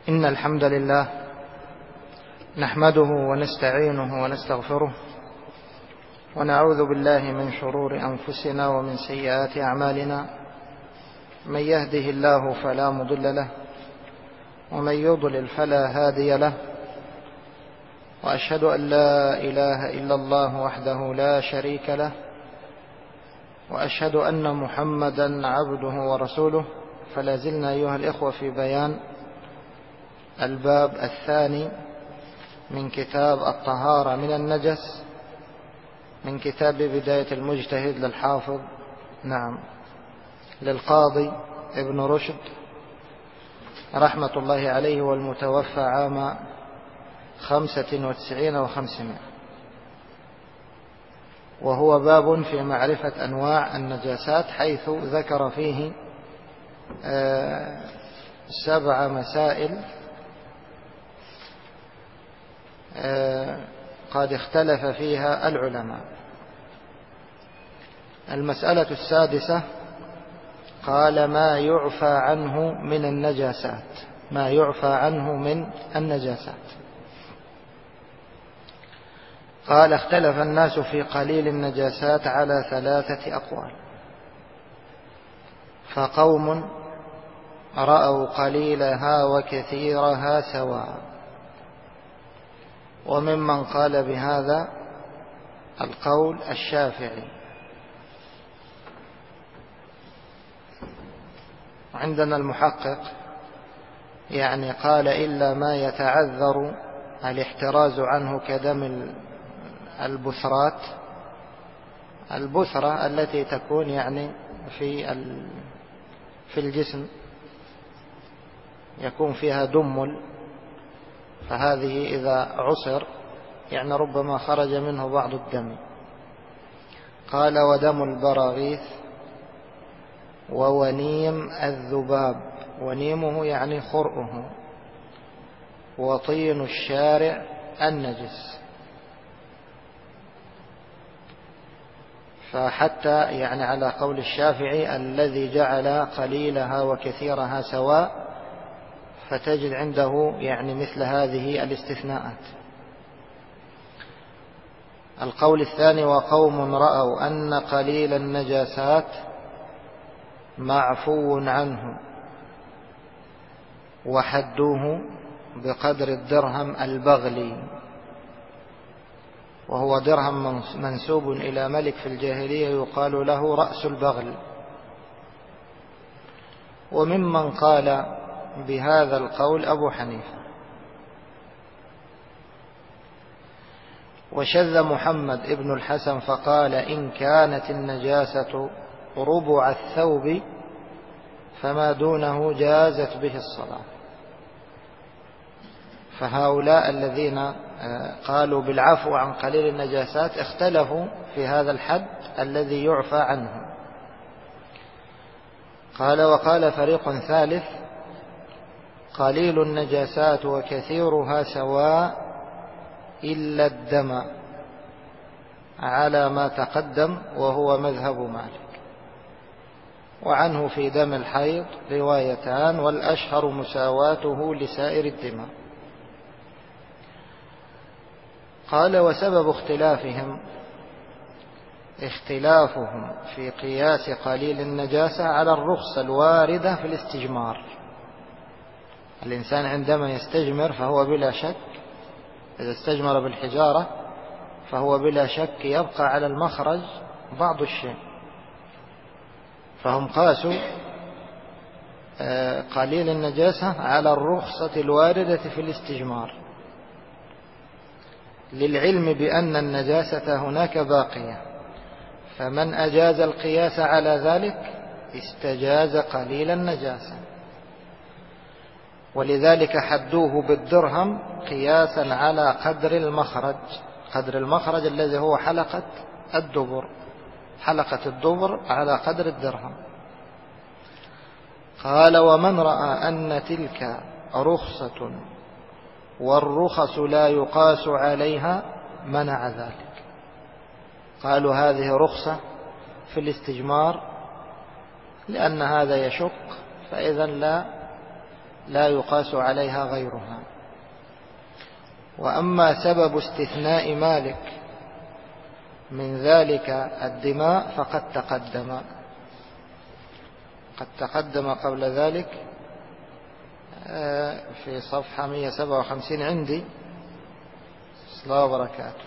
إن الحمد لله نحمده ونستعينه ونستغفره ونعوذ بالله من شرور أنفسنا ومن سيئات أعمالنا. من يهده الله فلا مضل له ومن يضلل فلا هادي له، وأشهد أن لا إله إلا الله وحده لا شريك له، وأشهد أن محمدا عبده ورسوله. فلا زلنا أيها الإخوة في بيان الباب الثاني من كتاب الطهارة من النجس، من كتاب بداية المجتهد للحافظ للقاضي ابن رشد رحمة الله عليه، والمتوفى عام 95 و500. وهو باب في معرفة أنواع النجاسات، حيث ذكر فيه 7 مسائل قد اختلف فيها العلماء. المسألة السادسة قال ما يعفى عنه من النجاسات. ما يعفى عنه من النجاسات. قال اختلف الناس في قليل النجاسات على 3 أقوال، فقوم رأوا قليلها وكثيرها سواء، وممن قال بهذا القول الشافعي. عندنا المحقق قال إلا ما يتعذر الاحتراز عنه كدم البثرات، البثرة التي تكون في الجسم يكون فيها دمل، فهذه إذا عصر ربما خرج منه بعض الدم. قال ودم البراغيث وونيم الذباب، ونيمه خرؤه، وطين الشارع النجس. فحتى على قول الشافعي الذي جعل قليلها وكثيرها سواء، فتجد عنده مثل هذه الاستثناءات. القول الثاني وقوم رأوا أن قليل النجاسات معفو عنه، وحدوه بقدر الدرهم البغلي، وهو درهم منسوب إلى ملك في الجاهلية يقال له رأس البغل. وممن قال بهذا القول أبو حنيفة. وشذ محمد ابن الحسن فقال إن كانت النجاسة ربع الثوب فما دونه جازت به الصلاة. فهؤلاء الذين قالوا بالعفو عن قليل النجاسات اختلفوا في هذا الحد الذي يعفى عنه. قال وقال فريق ثالث قليل النجاسات وكثيرها سواء إلا الدم، على ما تقدم، وهو مذهب مالك. وعنه في دم الحيض روايتان، والأشهر مساواته لسائر الدماء. قال وسبب اختلافهم في قياس قليل النجاسة على الرخصة الواردة في الاستجمار. الإنسان عندما يستجمر فهو بلا شك، إذا استجمر بالحجارة فهو بلا شك يبقى على المخرج بعض الشيء، فهم قاسوا قليل النجاسة على الرخصة الواردة في الاستجمار، للعلم بأن النجاسة هناك باقية، فمن أجاز القياس على ذلك استجاز قليل النجاسة. ولذلك حدوه بالدرهم قياسا على قدر المخرج، قدر المخرج الذي هو حلقة الدبر، حلقة الدبر على قدر الدرهم. قال ومن رأى أن تلك رخصة والرخص لا يقاس عليها منع ذلك. قالوا هذه رخصة في الاستجمار لأن هذا يشق، فإذا لا لا يقاس عليها غيرها. وأما سبب استثناء مالك من ذلك الدماء فقد تقدم قبل ذلك في صفحة 157 عندي. الله وبركاته.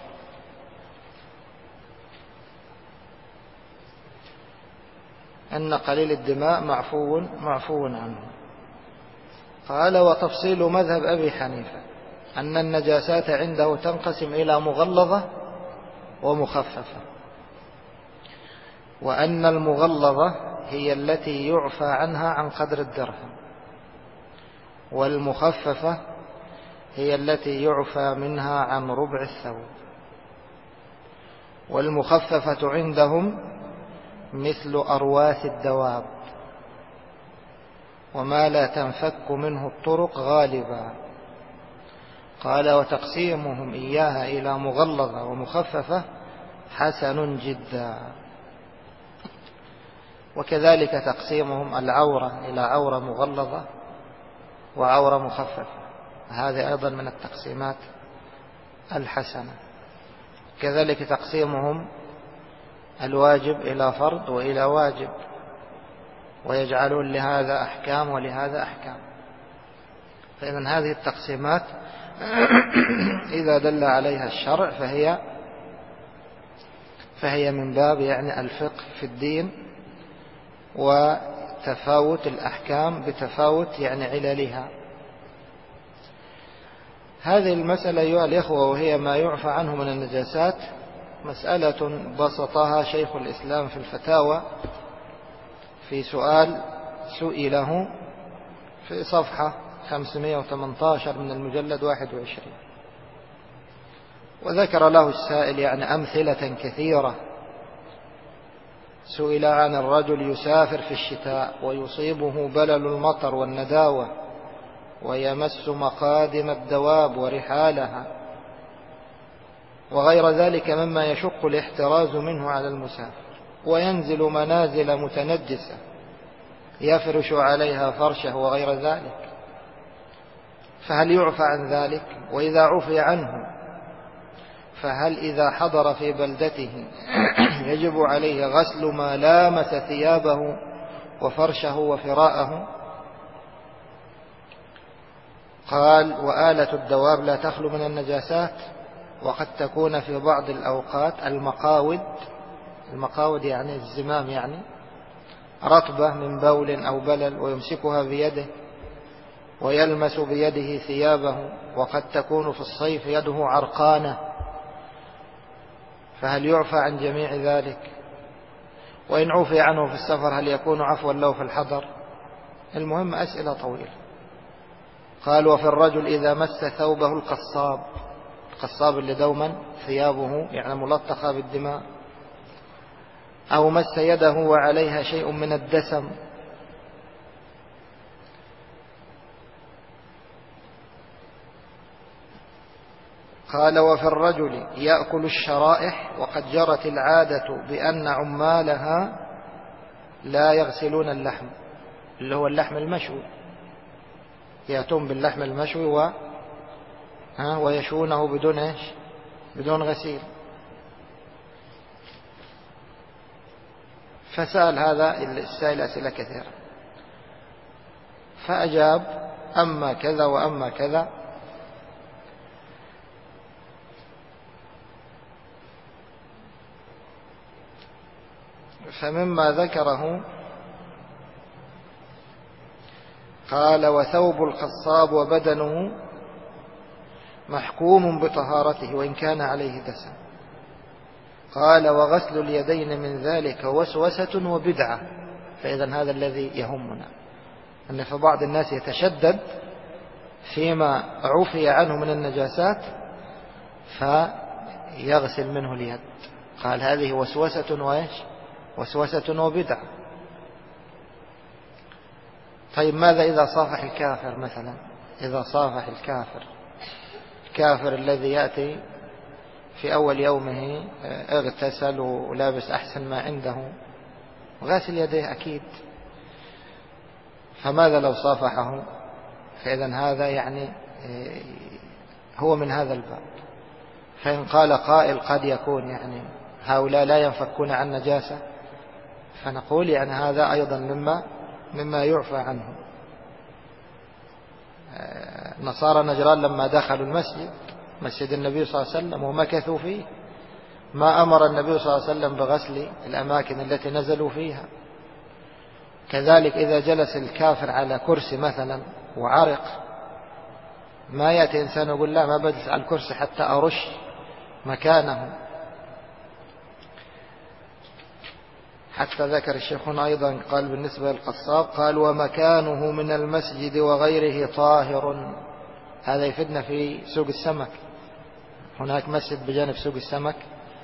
أن قليل الدماء معفو عنه. قال: وتفصيل مذهب أبي حنيفة أن النجاسات عنده تنقسم إلى مغلظة ومخففة، وأن المغلظة هي التي يعفى عنها عن قدر الدرهم، والمخففة هي التي يعفى منها عن ربع الثوب. والمخففة عندهم مثل أرواث الدواب وما لا تنفك منه الطرق غالبا. قال: وتقسيمهم إياها إلى مغلظة ومخففة حسن جدا. وكذلك تقسيمهم العورة إلى عورة مغلظة وعورة مخففة، هذا أيضا من التقسيمات الحسنة. كذلك تقسيمهم الواجب إلى فرض وإلى واجب، ويجعلون لهذا أحكام ولهذا أحكام. فإذن هذه التقسيمات إذا دل عليها الشرع فهي من باب يعني الفقه في الدين، وتفاوت الأحكام بتفاوت يعني عللها. هذه المسألة أيها الإخوة، وهي ما يعفى عنه من النجاسات، مسألة بسطها شيخ الإسلام في الفتاوى في سؤال سئله في صفحة 518 من المجلد 21. وذكر له السائل يعني أمثلة كثيرة. سئل عن الرجل يسافر في الشتاء ويصيبه بلل المطر والنداوة ويمس مقادم الدواب ورحالها وغير ذلك مما يشق الاحتراز منه على المسافر، وينزل منازل متنجسة يفرش عليها فرشه وغير ذلك، فهل يعفى عن ذلك؟ وإذا عفي عنه فهل إذا حضر في بلدته يجب عليه غسل ما لامس ثيابه وفرشه وفراءه؟ قال: وآلة الدواب لا تخلو من النجاسات، وقد تكون في بعض الأوقات المقاود يعني الزمام يعني رطبة من بول أو بلل ويمسكها بيده ويلمس بيده ثيابه، وقد تكون في الصيف يده عرقانة، فهل يعفى عن جميع ذلك؟ وإن عفي عنه في السفر هل يكون عفوا له في الحضر؟ المهم أسئلة طويلة. قال: وفي الرجل إذا مس ثوبه القصاب اللي دوما ثيابه يعني ملطخة بالدماء، أو مس يده وعليها شيء من الدسم، قال: وفي الرجل يأكل الشرائح وقد جرت العادة بأن عمالها لا يغسلون اللحم، اللي هو اللحم المشوي، يأتون باللحم المشوي ويشونه بدون غسيل. فسأل هذا السائل أسئلة كثيرة، فأجاب: أما كذا وأما كذا. فمما ذكره قال: وثوب القصاب وبدنه محكوم بطهارته وإن كان عليه دسم. قال: وغسل اليدين من ذلك وسوسة وبدعة. فإذا هذا الذي يهمنا، أن في بعض الناس يتشدد فيما عفي عنه من النجاسات فيغسل منه اليد. قال: هذه وسوسة وبدعة. طيب ماذا إذا صافح الكافر مثلا؟ إذا صافح الكافر الذي يأتي في أول يومه اغتسل ولابس أحسن ما عنده وغاسل يديه أكيد، فماذا لو صافحه فإذا هذا يعني هو من هذا الباب. فإن قال قائل قد يكون يعني هؤلاء لا ينفكون عن نجاسة، فنقول يعني هذا أيضا مما يعفى عنه. نصارى نجران لما دخلوا مسجد النبي صلى الله عليه وسلم ومكثوا فيه، ما أمر النبي صلى الله عليه وسلم بغسل الأماكن التي نزلوا فيها. كذلك إذا جلس الكافر على كرسي مثلا وعرق، ما يأتي إنسان يقول لا ما بجلس على الكرسي حتى أرش مكانه. حتى ذكر الشيخون أيضا قال بالنسبة للقصاب قال ومكانه من المسجد وغيره طاهر. هذا يفيدنا في سوق السمك، هناك مسجد بجانب سوق السمك،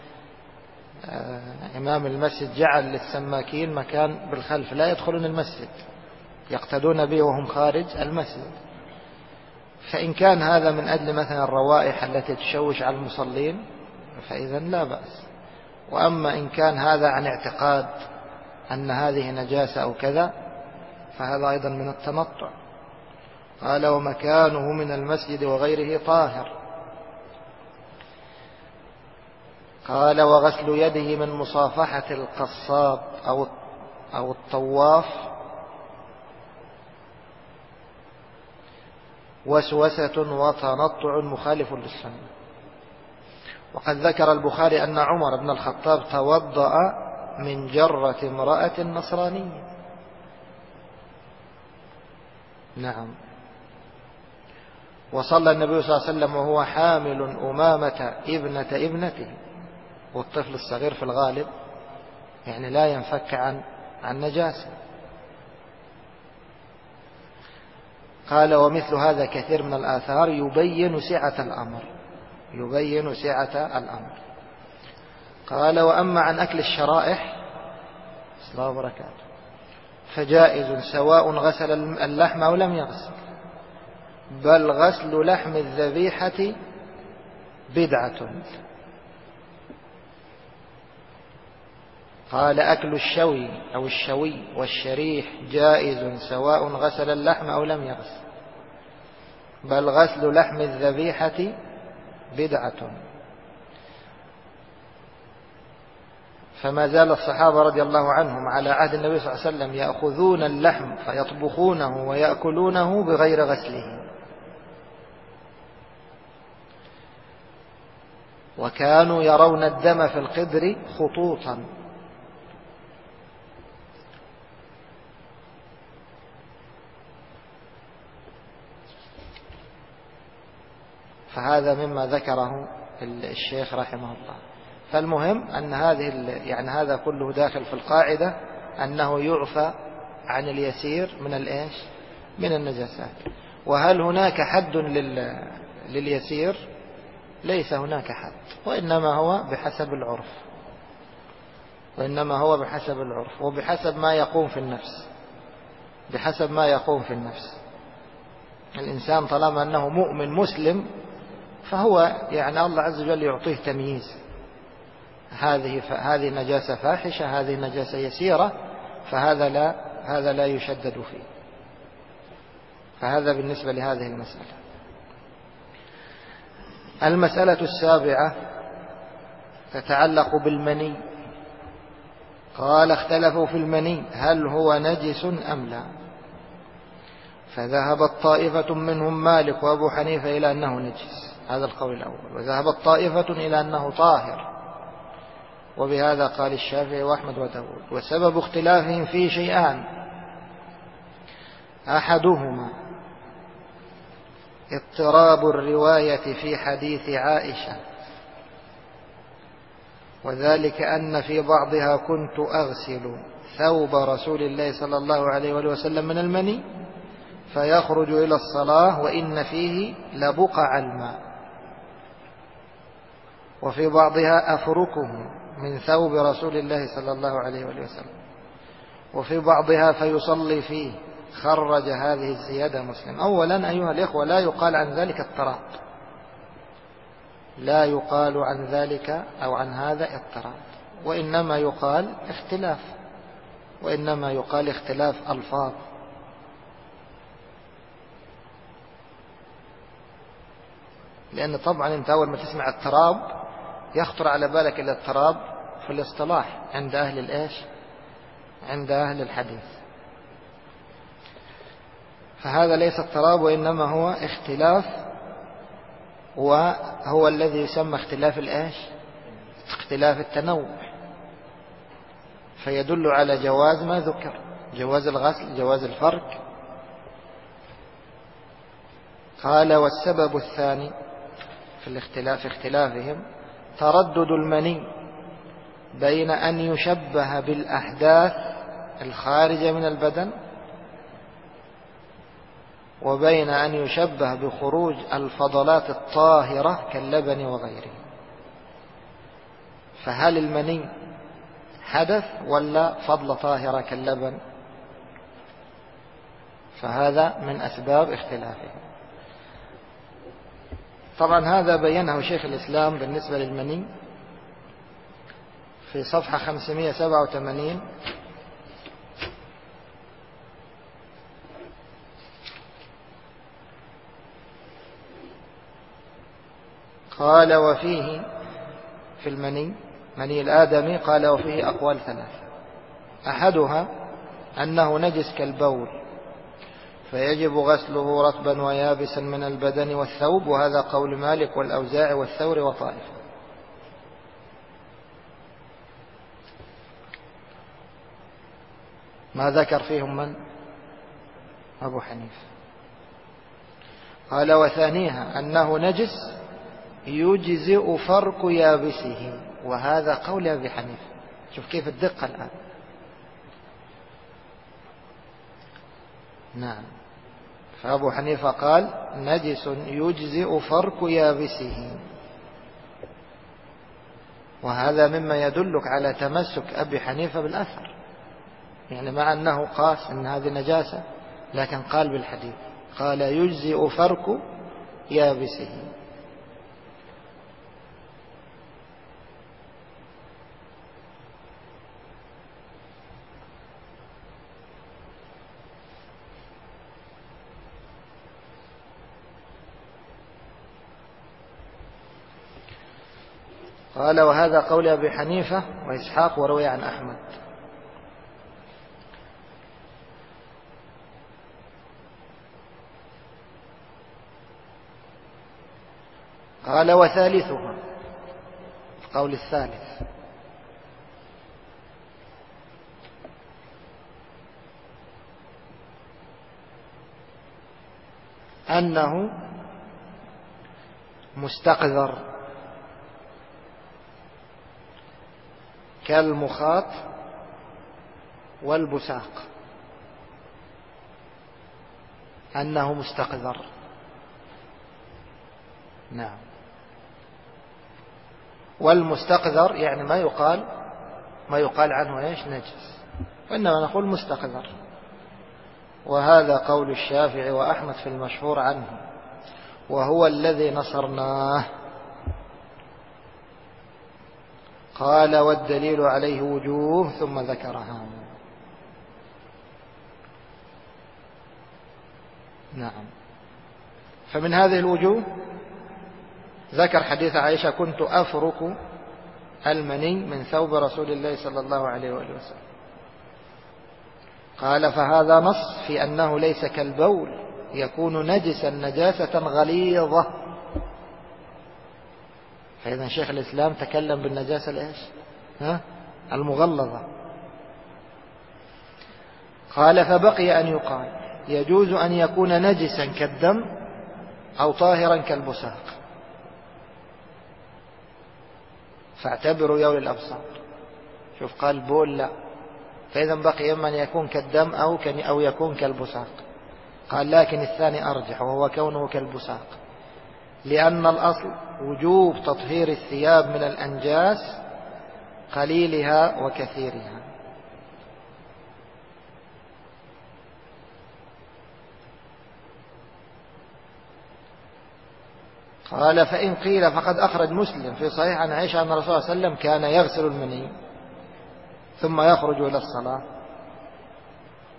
إمام المسجد جعل للسماكين مكان بالخلف لا يدخلون المسجد، يقتدون به وهم خارج المسجد. فإن كان هذا من أجل مثلا الروائح التي تشوش على المصلين فإذا لا بأس. وأما إن كان هذا عن اعتقاد أن هذه نجاسة أو كذا فهذا أيضا من التنطع. قال ومكانه من المسجد وغيره طاهر. قال وغسل يده من مصافحة القصاب أو الطواف وسوسة وتنطع مخالف للسنة. وقد ذكر البخاري أن عمر بن الخطاب توضأ من جرة امرأة نصرانية. نعم. وصلى النبي صلى الله عليه وسلم وهو حامل أمامة ابنة ابنته، والطفل الصغير في الغالب يعني لا ينفك عن نجاسة. قال ومثل هذا كثير من الآثار يبين سعة الأمر. قال وأما عن أكل الشرائح السلام وبركاته فجائز سواء غسل اللحم أو لم يغسل، بل غسل لحم الذبيحة بدعة. قال أكل الشوي أو الشوي والشريح جائز سواء غسل اللحم أو لم يغسل، بل غسل لحم الذبيحة بدعة. فما زال الصحابة رضي الله عنهم على عهد النبي صلى الله عليه وسلم يأخذون اللحم فيطبخونه ويأكلونه بغير غسله. وكانوا يرون الدم في القدر خطوطا. فهذا مما ذكره الشيخ رحمه الله. فالمهم أن يعني هذا كله داخل في القاعدة أنه يعفى عن اليسير من النجاسات. وهل هناك حد لليسير؟ ليس هناك حد، وإنما هو بحسب العرف وبحسب ما يقوم في النفس. الإنسان طالما أنه مؤمن مسلم فهو يعني الله عز وجل يعطيه تمييز، هذه نجاسة فاحشة، هذه نجاسة يسيرة، هذا لا يشدد فيه. فهذا بالنسبة لهذه المسألة. المسألة السابعة تتعلق بالمني. قال اختلفوا في المني هل هو نجس أم لا، فذهبت طائفة منهم مالك وأبو حنيفة إلى أنه نجس، هذا القول الأول. وذهبت طائفة إلى أنه طاهر، وبهذا قال الشافعي وأحمد وداود. وسبب اختلافهم فيه شيئان: أحدهما اضطراب الرواية في حديث عائشة، وذلك أن في بعضها كنت أغسل ثوب رسول الله صلى الله عليه وسلم من المني فيخرج إلى الصلاة وإن فيه لبقع الماء، وفي بعضها أفركه من ثوب رسول الله صلى الله عليه وسلم، وفي بعضها فيصلي فيه. خرج هذه الزيادة مسلم. أولا أيها الإخوة، لا يقال عن ذلك اضطراب، لا يقال عن ذلك أو عن هذا اضطراب، وإنما يقال اختلاف ألفاظ. لأن طبعا أنت أول ما تسمع التراب يخطر على بالك إلى التراب في الاصطلاح عند أهل الإيش، عند أهل الحديث. فهذا ليس التراب، وإنما هو اختلاف، وهو الذي يسمى اختلاف الإيش، اختلاف التنوع، فيدل على جواز ما ذكر، جواز الغسل، جواز الفرك. قال: والسبب الثاني في الاختلاف اختلافهم تردد المني بين أن يشبه بالأحداث الخارجة من البدن وبين أن يشبه بخروج الفضلات الطاهرة كاللبن وغيره. فهل المني حدث ولا فضلة طاهرة كاللبن؟ فهذا من أسباب اختلافهم. طبعا هذا بينه شيخ الإسلام بالنسبة للمني في صفحة 587. قال: وفيه في المني، مني الآدمي، قال: وفيه أقوال ثلاثة. أحدها أنه نجس كالبول، فيجب غسله رطبا ويابسا من البدن والثوب، وهذا قول مالك والأوزاعي والثوري وطائفة. ما ذكر فيهم من؟ أبو حنيفة. قال: وثانيها أنه نجس يجزئ فرك يابسه، وهذا قول أبي حنيفة. شوف كيف الدقة الآن. نعم، فأبو حنيفة قال: نجس يجزئ فرك يابسه، وهذا مما يدلك على تمسك أبي حنيفة بالأثر، يعني مع أنه قاس أن هذه نجاسة لكن قال بالحديث، قال: يجزئ فرك يابسه. قال: وهذا قول أبي حنيفة وإسحاق وروي عن أحمد. قال: وثالثها، القول الثالث، أنه مستقذر كالمخاط والبساق، أنه مستقذر. نعم، والمستقذر يعني ما يقال عنه إيش نجس، وإنما نقول مستقذر، وهذا قول الشافعي وأحمد في المشهور عنه، وهو الذي نصرناه. قال: والدليل عليه وجوه، ثم ذكرها. نعم، فمن هذه الوجوه ذكر حديث عائشة: كنت أفرك المني من ثوب رسول الله صلى الله عليه وآله وسلم. قال: فهذا نص في أنه ليس كالبول يكون نجسا نجاسة غليظة. فإذا شيخ الإسلام تكلم بالنجاسة الإيش؟ المغلظة. قال: فبقي أن يقال يجوز أن يكون نجسا كالدم أو طاهرا كالبساق، فاعتبروا يا أولي الأبصار. شوف، قال بول لا، فإذا بقي إما أن يكون كالدم أو يكون كالبساق. قال: لكن الثاني أرجح، وهو كونه كالبساق، لأن الأصل وجوب تطهير الثياب من الأنجاس قليلها وكثيرها. قال: فإن قيل فقد أخرج مسلم في صحيح عن عائشة أن الرسول صلى الله عليه وسلم كان يغسل المني ثم يخرج إلى الصلاة،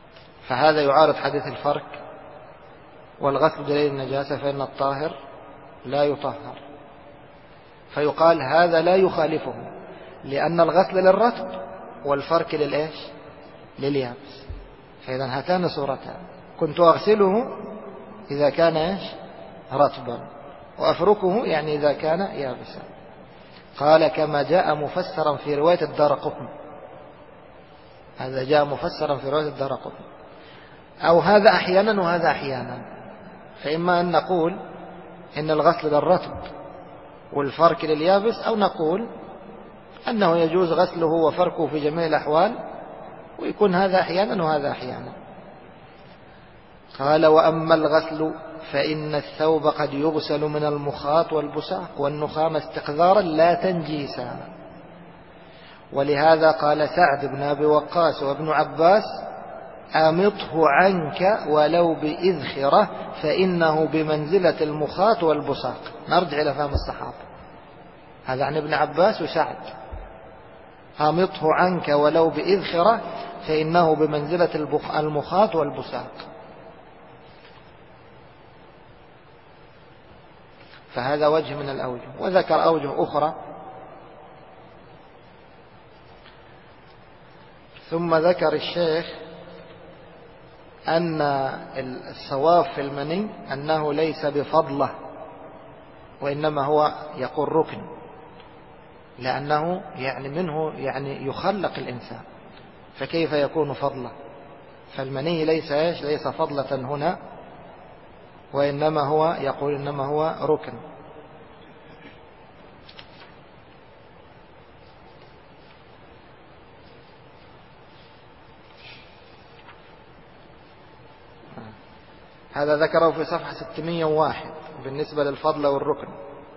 فهذا يعارض حديث الفرك والغسل دليل النجاسة، فإن الطاهر لا يطهر، فيقال هذا لا يخالفه، لأن الغسل للرطب والفرك للإيش؟ لليابس. فإذا هاتان صورتان، كنت أغسله إذا كان إيش؟ رطبا، وأفركه يعني إذا كان يابسا. قال كما جاء مفسرا في رواية الدارقطني، هذا جاء مفسرا في رواية الدارقطني، أو هذا أحيانا وهذا أحيانا. فإما أن نقول إن الغسل للرطب والفرك لليابس، أو نقول أنه يجوز غسله وفركه في جميع الأحوال، ويكون هذا أحيانا وهذا أحيانا. قال وأما الغسل فإن الثوب قد يغسل من المخاط والبساق والنخامة استقذارا لا تنجيسا. ولهذا قال سعد بن أبي وقاص وابن عباس أمطه عنك ولو بإذخرة فإنه بمنزلة المخاط والبساق. نرجع إلى فهم الصحابة، هذا عن ابن عباس وسعد. أمطه عنك ولو بإذخرة فإنه بمنزلة المخاط والبساق. فهذا وجه من الأوجه. وذكر أوجه أخرى، ثم ذكر الشيخ أن الصواب في المني أنه ليس بفضلة، وإنما هو يقول ركن، لأنه يعني منه يعني يخلق الإنسان، فكيف يكون فضلة؟ فالمني ليس فضلة هنا، وإنما هو يقول إنما هو ركن. هذا ذكره في صفحة 601 بالنسبة للفضل والركن.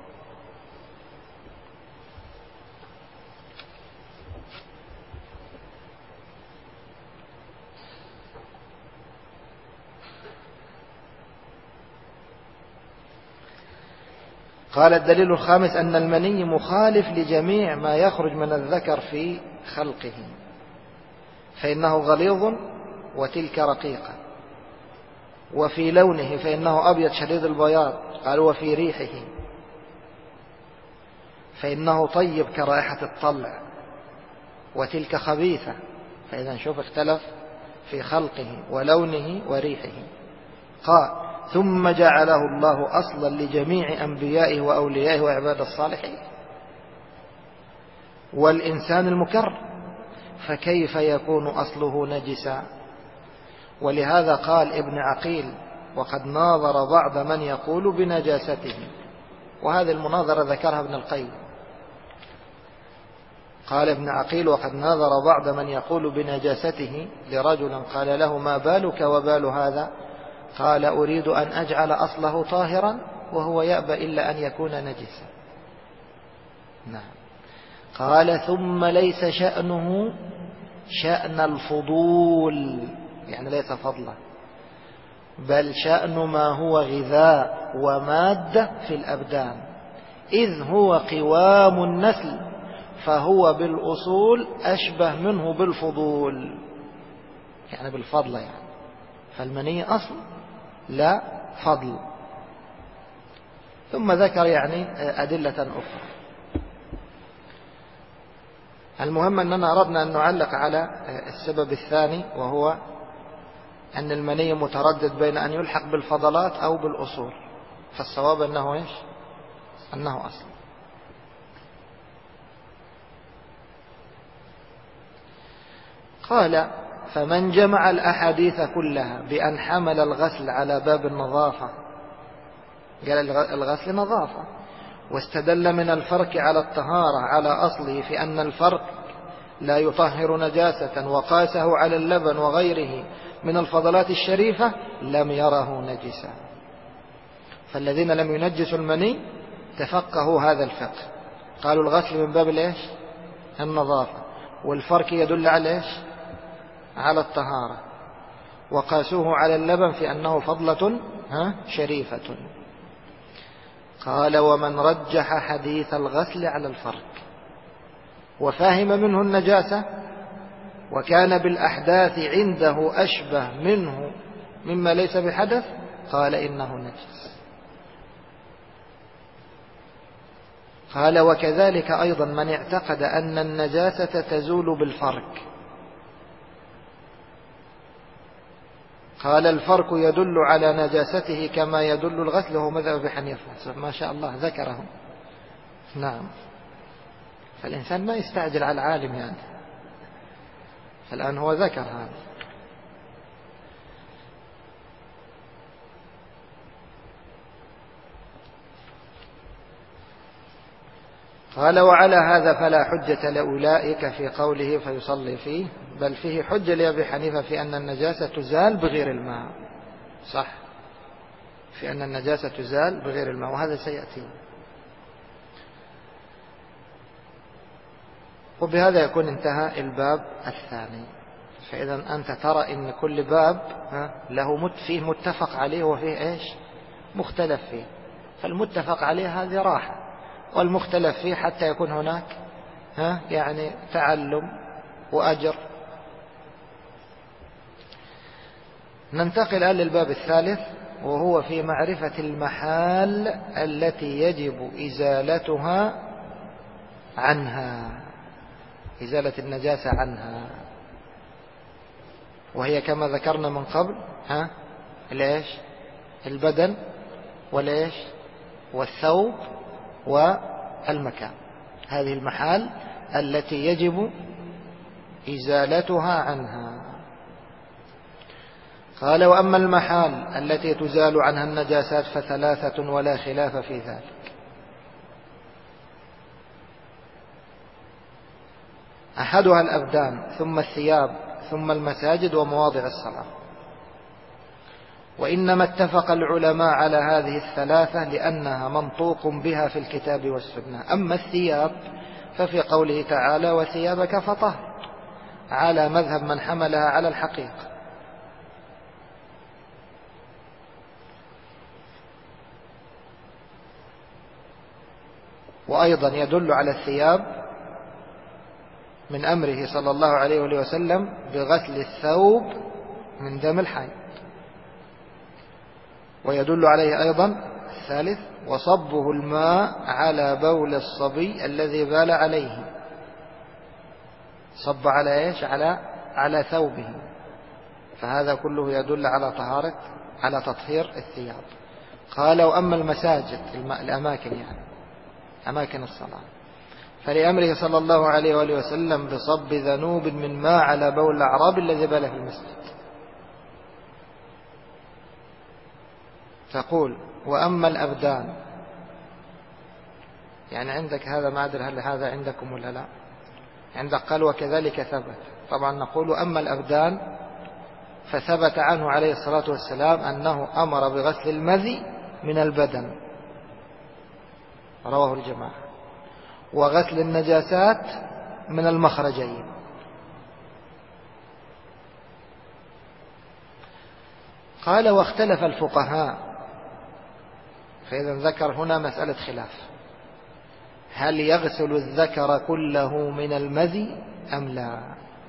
قال الدليل الخامس أن المني مخالف لجميع ما يخرج من الذكر في خلقه، فإنه غليظ وتلك رقيقة، وفي لونه فإنه أبيض شديد البياض، قال وفي ريحه فإنه طيب كرائحة الطلع، وتلك خبيثة. فإذا نشوف اختلف في خلقه ولونه وريحه. قال ثم جعله الله أصلا لجميع أنبيائه وأوليائه وعباد الصالحين والإنسان المكرم، فكيف يكون أصله نجسا؟ ولهذا قال ابن عقيل وقد ناظر بعض من يقول بنجاسته، وهذه المناظرة ذكرها ابن القيم. قال ابن عقيل وقد ناظر بعض من يقول بنجاسته لرجل قال له ما بالك وبال هذا؟ قال أريد أن أجعل أصله طاهرا وهو يأبى إلا أن يكون نجسا. نعم. قال ثم ليس شأنه شأن الفضول، يعني ليس فضلا، بل شأن ما هو غذاء ومادة في الأبدان، إذ هو قوام النسل، فهو بالأصول أشبه منه بالفضول، يعني بالفضل يعني. فالمني أصل لا فضل. ثم ذكر يعني أدلة أخرى. المهم أننا أردنا أن نعلق على السبب الثاني، وهو أن المني متردد بين أن يلحق بالفضلات أو بالأصول، فالصواب أنه إيش؟ أنه أصل. قال فمن جمع الأحاديث كلها بأن حمل الغسل على باب النظافة، قال الغسل نظافة، واستدل من الفرق على الطهارة على أصله في أن الفرق لا يطهر نجاسة، وقاسه على اللبن وغيره من الفضلات الشريفة، لم يره نجسا. فالذين لم ينجسوا المني تفقهوا هذا الفقه، قالوا الغسل من باب الإيش؟ النظافة، والفرق يدل على إيش؟ على الطهارة، وقاسوه على اللبن في أنه فضلة شريفة. قال ومن رجح حديث الغسل على الفرق وفهم منه النجاسة وكان بالأحداث عنده أشبه منه مما ليس بحدث، قال إنه نجس. قال وكذلك أيضا من اعتقد أن النجاسة تزول بالفرك. قال الفرك يدل على نجاسته كما يدل الغسل، وهو مذهب أبي حنيفة. ما شاء الله ذكره. نعم، فالإنسان ما يستعجل على العالم يعني، فالآن هو ذكر هذا. قال وعلى هذا فلا حجة لأولئك في قوله فيصلي فيه، بل فيه حجة لأبي حنيفة في أن النجاسة تزال بغير الماء. صح، في أن النجاسة تزال بغير الماء، وهذا سيأتي. وبهذا يكون انتهى الباب الثاني. فإذا أنت ترى إن كل باب له فيه متفق عليه وفيه إيش مختلف فيه. فالمتفق عليه هذه راحة، والمختلف فيه حتى يكون هناك يعني تعلم وأجر. ننتقل الآن للباب الثالث، وهو في معرفة المحال التي يجب إزالتها عنها، إزالة النجاسة عنها، وهي كما ذكرنا من قبل الإيش البدن والإيش والثوب والمكان. هذه المحال التي يجب إزالتها عنها. قال وأما المحال التي تزال عنها النجاسات فثلاثة ولا خلاف في ذلك. أحدها الأبدان، ثم الثياب، ثم المساجد ومواضع الصلاة. وإنما اتفق العلماء على هذه الثلاثة لأنها منطوق بها في الكتاب والسنة. أما الثياب ففي قوله تعالى وثيابك فطهر، على مذهب من حملها على الحقيقة. وأيضا يدل على الثياب من أمره صلى الله عليه وسلم بغسل الثوب من دم الحيض. ويدل عليه أيضا الثالث وصبه الماء على بول الصبي الذي بال عليه. صب على إيش على ثوبه، فهذا كله يدل على تطهير الثياب. قال وأما المساجد الأماكن يعني أماكن الصلاة فلأمره صلى الله عليه وسلم بصب ذنوب من ماء على بول الأعراب الذي بال في المسجد. تقول وأما الأبدان، يعني عندك هذا، ما أدري هل هذا عندكم ولا لا، عندك قال وكذلك ثبت. طبعا نقول أما الأبدان فثبت عنه عليه الصلاة والسلام أنه أمر بغسل المذي من البدن، رواه الجماعة، وغسل النجاسات من المخرجين. قال واختلف الفقهاء، فإذا ذكر هنا مسألة خلاف، هل يغسل الذكر كله من المذي أم لا؟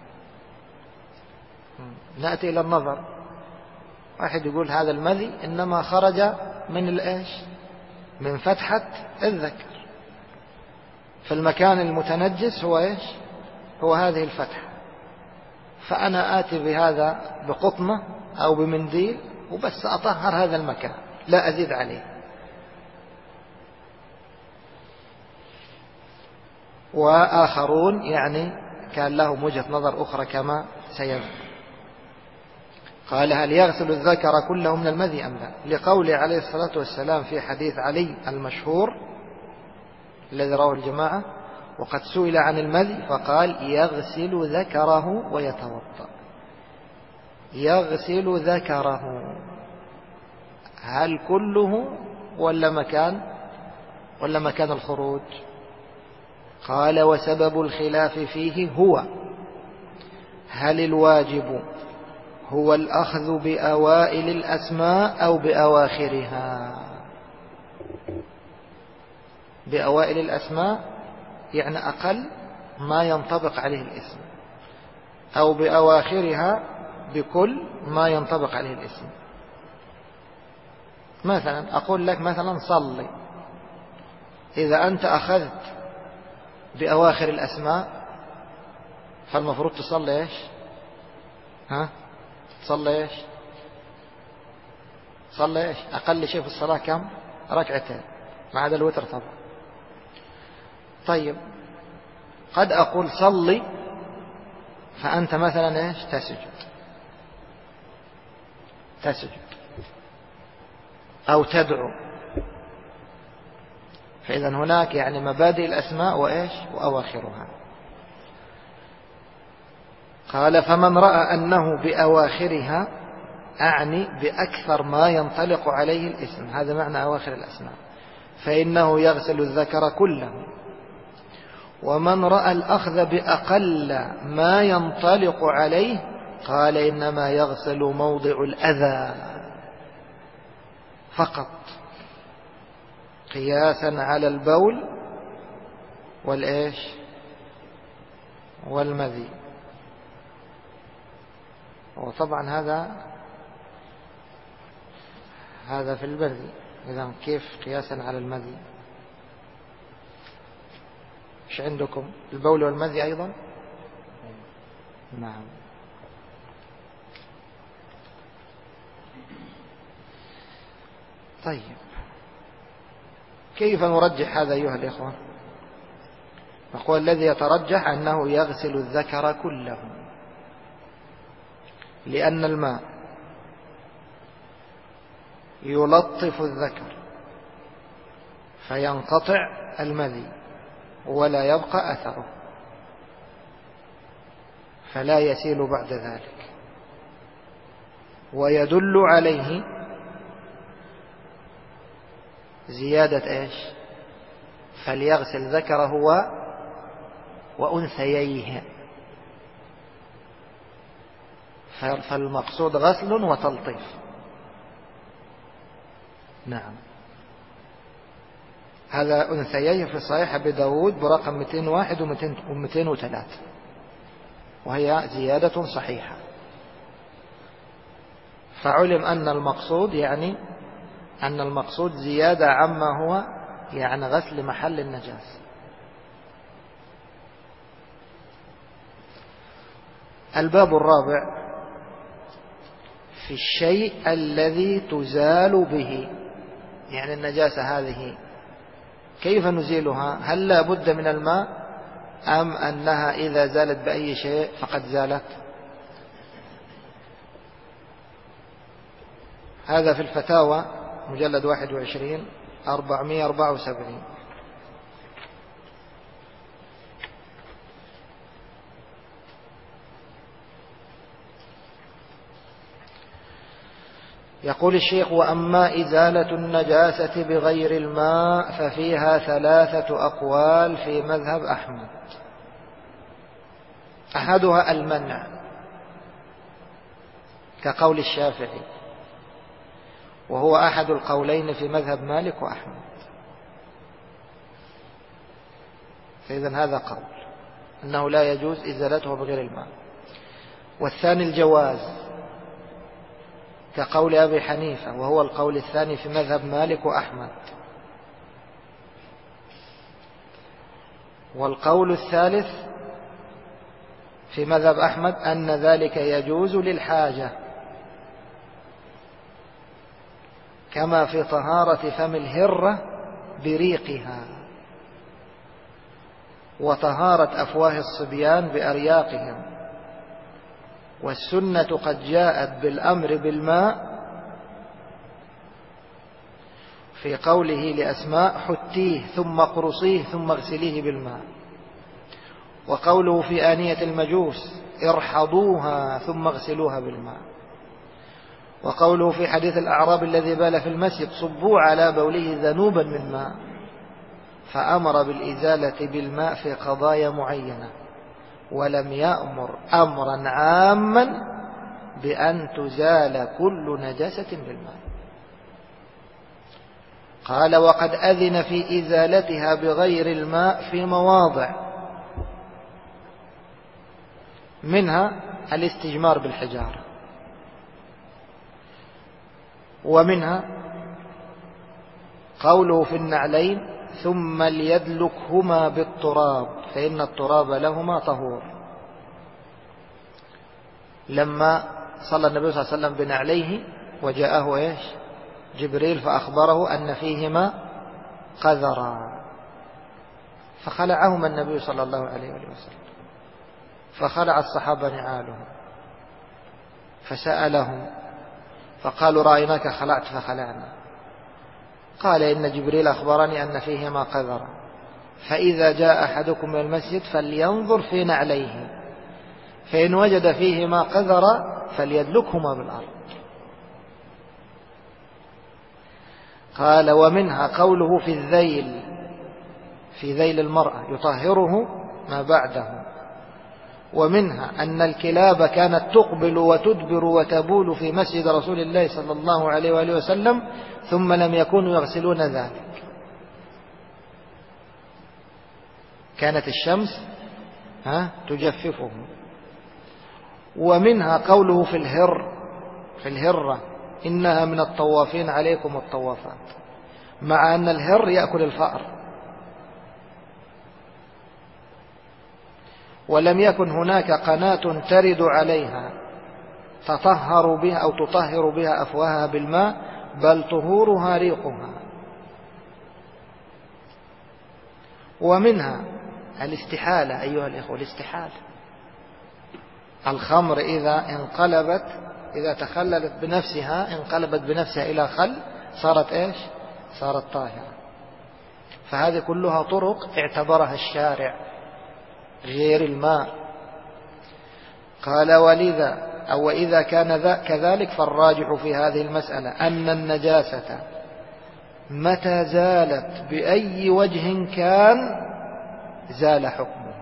نأتي إلى النظر. واحد يقول هذا المذي إنما خرج من الإيش من فتحة الذكر، فالمكان المتنجس هو إيش هو هذه الفتحة، فأنا آتي بهذا بقطنة أو بمنديل وبس أطهر هذا المكان لا أزيد عليه. وآخرون يعني كان لهم وجهة نظر أخرى كما سيذكر. قال هل يغسل الذكر كله من المذي أم لا؟ لقوله عليه الصلاة والسلام في حديث علي المشهور الذي رواه الجماعة وقد سئل عن المذي فقال يغسل ذكره ويتوضأ. يغسل ذكره، هل كله ولا مكان الخروج؟ قال وسبب الخلاف فيه هو هل الواجب هو الأخذ بأوائل الأسماء أو بأواخرها. بأوائل الأسماء يعني أقل ما ينطبق عليه الاسم، أو بأواخرها بكل ما ينطبق عليه الاسم. مثلا أقول لك مثلا صلي، إذا أنت أخذت بأواخر الأسماء فالمفروض تصلي إيش؟ تصلي إيش؟ صلي إيش؟ أقل شيء في الصلاة كم؟ ركعتين، ما عدا الوتر طبعا. طيب قد أقول صلي، فأنت مثلا إيش؟ تسجد أو تدعو. فإذا هناك يعني مبادئ الأسماء وإيش؟ وأواخرها. قال فمن رأى أنه بأواخرها، أعني بأكثر ما ينطلق عليه الاسم، هذا معنى أواخر الأسماء، فإنه يغسل الذكر كله. ومن رأى الأخذ بأقل ما ينطلق عليه، قال إنما يغسل موضع الأذى فقط، قياسا على البول والإيش؟ والمذي. وطبعا هذا في البرد. إذن كيف قياسا على المذي؟ إيش عندكم؟ البول والمذي أيضا؟ نعم. طيب كيف نرجح هذا أيها الإخوة؟ نقول الذي يترجح أنه يغسل الذكر كله، لأن الماء يلطف الذكر فينقطع المذي ولا يبقى أثره، فلا يسيل بعد ذلك. ويدل عليه زيادة إيش؟ فليغسل ذكره وأنثييه، فالمقصود غسل وتلطيف. نعم. هذا أنثييه في صحيح أبي داود برقم 201 و203، وهي زيادة صحيحة. فعلم أن المقصود يعني أن المقصود زيادة عما هو يعني غسل محل النجاسة. الباب الرابع في الشيء الذي تزال به، يعني النجاسة هذه كيف نزيلها؟ هل لا بد من الماء أم أنها إذا زالت بأي شيء فقد زالت؟ هذا في الفتاوى مجلد 21 474. يقول الشيخ: وأما إزالة النجاسة بغير الماء ففيها 3 أقوال في مذهب أحمد. أحدها المنع كقول الشافعي، وهو أحد القولين في مذهب مالك وأحمد. فإذن هذا قول أنه لا يجوز إزالته بغير الماء. والثاني الجواز كقول أبي حنيفة، وهو القول الثاني في مذهب مالك وأحمد. والقول الثالث في مذهب أحمد أن ذلك يجوز للحاجة، كما في طهارة فم الهرة بريقها، وطهارة أفواه الصبيان بأرياقهم. والسنة قد جاءت بالأمر بالماء في قوله لأسماء: حتيه ثم قرصيه ثم اغسليه بالماء. وقوله في آنية المجوس: ارحضوها ثم اغسلوها بالماء. وقوله في حديث الأعراب الذي بال في المسجد: صبوا على بوله ذنوبا من ماء. فأمر بالإزالة بالماء في قضايا معينة، ولم يأمر أمرا عاما بأن تزال كل نجاسة بالماء. قال: وقد أذن في إزالتها بغير الماء في مواضع، منها الاستجمار بالحجارة، ومنها قوله في النعلين: ثم ليدلكهما بالتراب فإن التراب لهما طهور. لما صلى النبي صلى الله عليه وسلم بنعليه وجاءه إيش؟ جبريل فأخبره أن فيهما قذرا، فخلعهما النبي صلى الله عليه وسلم، فخلع الصحابة نعالهم فسألهم فقالوا رأيناك خلعت فخلعنا. قال إن جبريل أخبرني أن فيهما قذرا، فإذا جاء أحدكم من المسجد فلينظر في نعليه فإن وجد فيهما قذرا فليدلكهما بالأرض. قال ومنها قوله في الذيل، في ذيل المرأة يطهره ما بعده. ومنها أن الكلاب كانت تقبل وتدبر وتبول في مسجد رسول الله صلى الله عليه وآله وسلم ثم لم يكونوا يغسلون ذلك. كانت الشمس تجففهم. ومنها قوله في الهرة إنها من الطوافين عليكم الطوافات، مع أن الهر يأكل الفأر. ولم يكن هناك قناة ترد عليها تطهر بها أو تطهر بها أفواهها بالماء، بل طهورها ريقها. ومنها الاستحالة أيها الإخوة، الاستحالة. الخمر إذا تخللت بنفسها انقلبت بنفسها إلى خل صارت إيش؟ صارت طاهرة. فهذه كلها طرق اعتبرها الشارع غير الماء. قال وإذا كان كذلك فالراجح في هذه المسألة أن النجاسة متى زالت بأي وجه كان زال حكمها،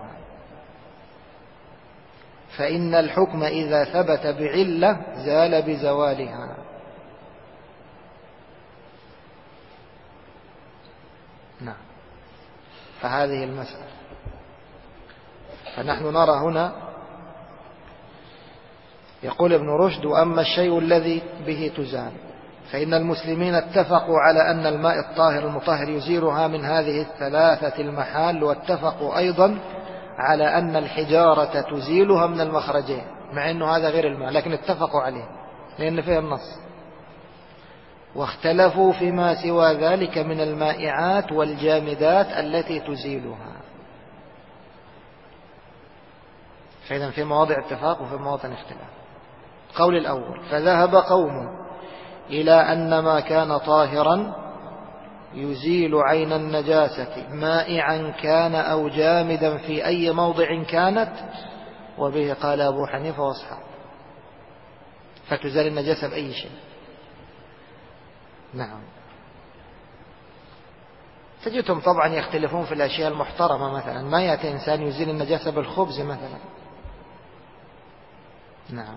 فإن الحكم إذا ثبت بعلة زال بزوالها. نعم، فهذه المسألة. فنحن نرى هنا يقول ابن رشد وأما الشيء الذي به تزال فإن المسلمين اتفقوا على أن الماء الطاهر المطهر يزيلها من هذه الثلاثة المحال، واتفقوا أيضا على أن الحجارة تزيلها من المخرجين، مع أنه هذا غير الماء لكن اتفقوا عليه لأن فيه النص. واختلفوا فيما سوى ذلك من المائعات والجامدات التي تزيلها. فإذا في مواضع اتفاق وفي مواطن اختلاف. قول الأول فذهب قوم إلى أن ما كان طاهرا يزيل عين النجاسة مائعا كان أو جامدا في أي موضع كانت، وبه قال أبو حنيفة وأصحابه، فتزال النجاسة بأي شيء. نعم. تجدهم طبعا يختلفون في الأشياء المحترمة، مثلا ما يأتي إنسان يزيل النجاسة بالخبز مثلا. نعم.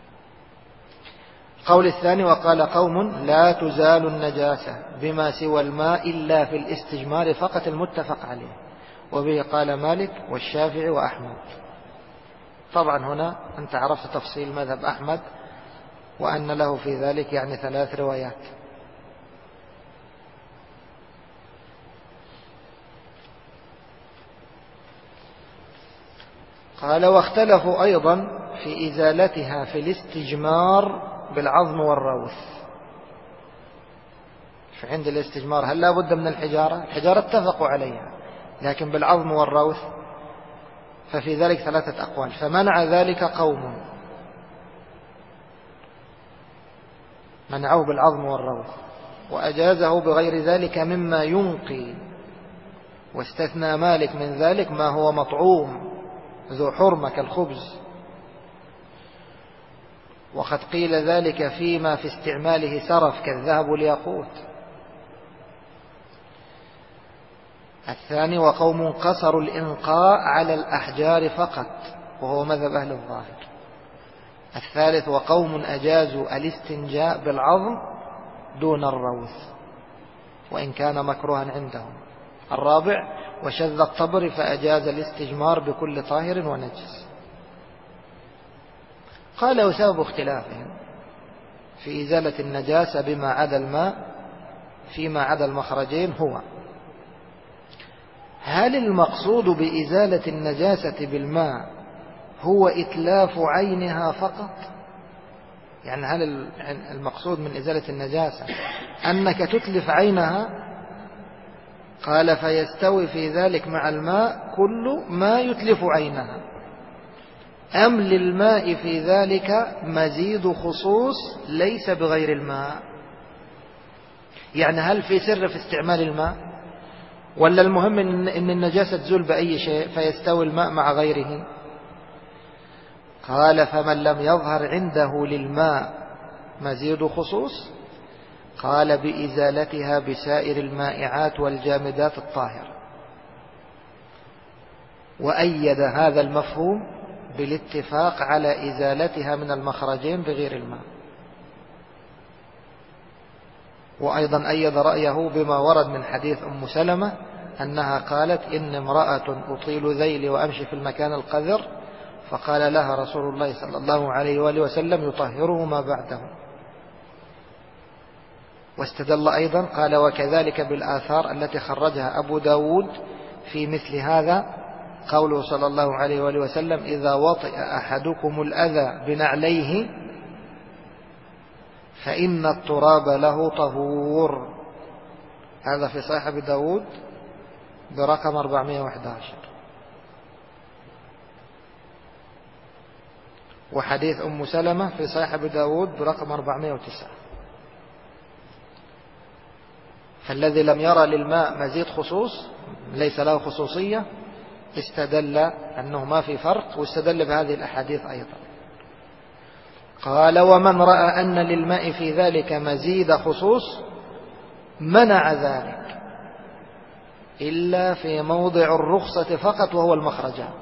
قول الثاني وقال قوم لا تزال النجاسة بما سوى الماء إلا في الاستجمار فقط المتفق عليه، وبه قال مالك والشافعي وأحمد. طبعا هنا أنت عرفت تفصيل مذهب أحمد وأن له في ذلك يعني 3 روايات. قال واختلفوا أيضا في إزالتها في الاستجمار بالعظم والروث. فعند الاستجمار هل لا بد من الحجارة؟ الحجارة اتفقوا عليها، لكن بالعظم والروث ففي ذلك 3 أقوال. فمنع ذلك قوم، منعوه بالعظم والروث، وأجازه بغير ذلك مما ينقي، واستثنى مالك من ذلك ما هو مطعوم ذو حرمة كالخبز، وقد قيل ذلك فيما في استعماله سرف كالذهب والياقوت. الثاني وقوم قصروا الإنقاء على الأحجار فقط، وهو مذهب أهل الظاهر. الثالث وقوم أجازوا الاستنجاء بالعظم دون الروث وإن كان مكروها عندهم. الرابع وشذ الطبر فأجاز الاستجمار بكل طاهر ونجس. قال وسبب اختلافهم في إزالة النجاسة بما عدا الماء فيما عدا المخرجين هو هل المقصود بإزالة النجاسة بالماء هو إتلاف عينها فقط؟ يعني هل المقصود من إزالة النجاسة أنك تتلف عينها؟ قال فيستوي في ذلك مع الماء كل ما يتلف عينها، أم للماء في ذلك مزيد خصوص ليس بغير الماء؟ يعني هل في سر في استعمال الماء، ولا المهم إن النجاسة تزول بأي شيء فيستوي الماء مع غيره؟ قال فمن لم يظهر عنده للماء مزيد خصوص قال بإزالتها بسائر المائعات والجامدات الطاهرة، وأيد هذا المفهوم بالاتفاق على إزالتها من المخرجين بغير الماء. وأيضا أيد رأيه بما ورد من حديث أم سلمة أنها قالت إن امرأة أطيل ذيلي وأمشي في المكان القذر، فقال لها رسول الله صلى الله عليه وآله وسلم يطهره ما بعده. واستدل أيضا قال وكذلك بالآثار التي خرجها أبو داود في مثل هذا قوله صلى الله عليه وآله وسلم إذا وطئ أحدكم الأذى بنعليه فإن التراب له طهور. هذا في صحيح أبي داود برقم 411. وحديث أم سلمة في صحيح أبي داود برقم 409. فالذي لم يرى للماء مزيد خصوص ليس له خصوصية استدل أنه ما في فرق، واستدل بهذه الأحاديث أيضا. قال ومن رأى أن للماء في ذلك مزيد خصوص منع ذلك إلا في موضع الرخصة فقط وهو المخرجات.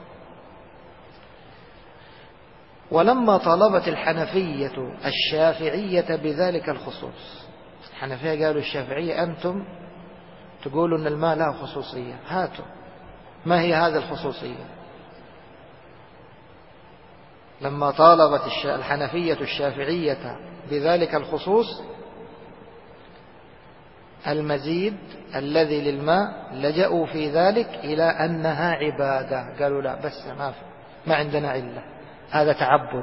ولما طالبت الحنفية الشافعية بذلك الخصوص، الحنفية قالوا الشافعية أنتم تقولوا أن الماء له خصوصية، هاتوا ما هي هذه الخصوصية؟ لما طالبت الحنفية الشافعية بذلك الخصوص المزيد الذي للماء لجأوا في ذلك إلى أنها عبادة. قالوا لا بس ما عندنا علة، هذا تعبد،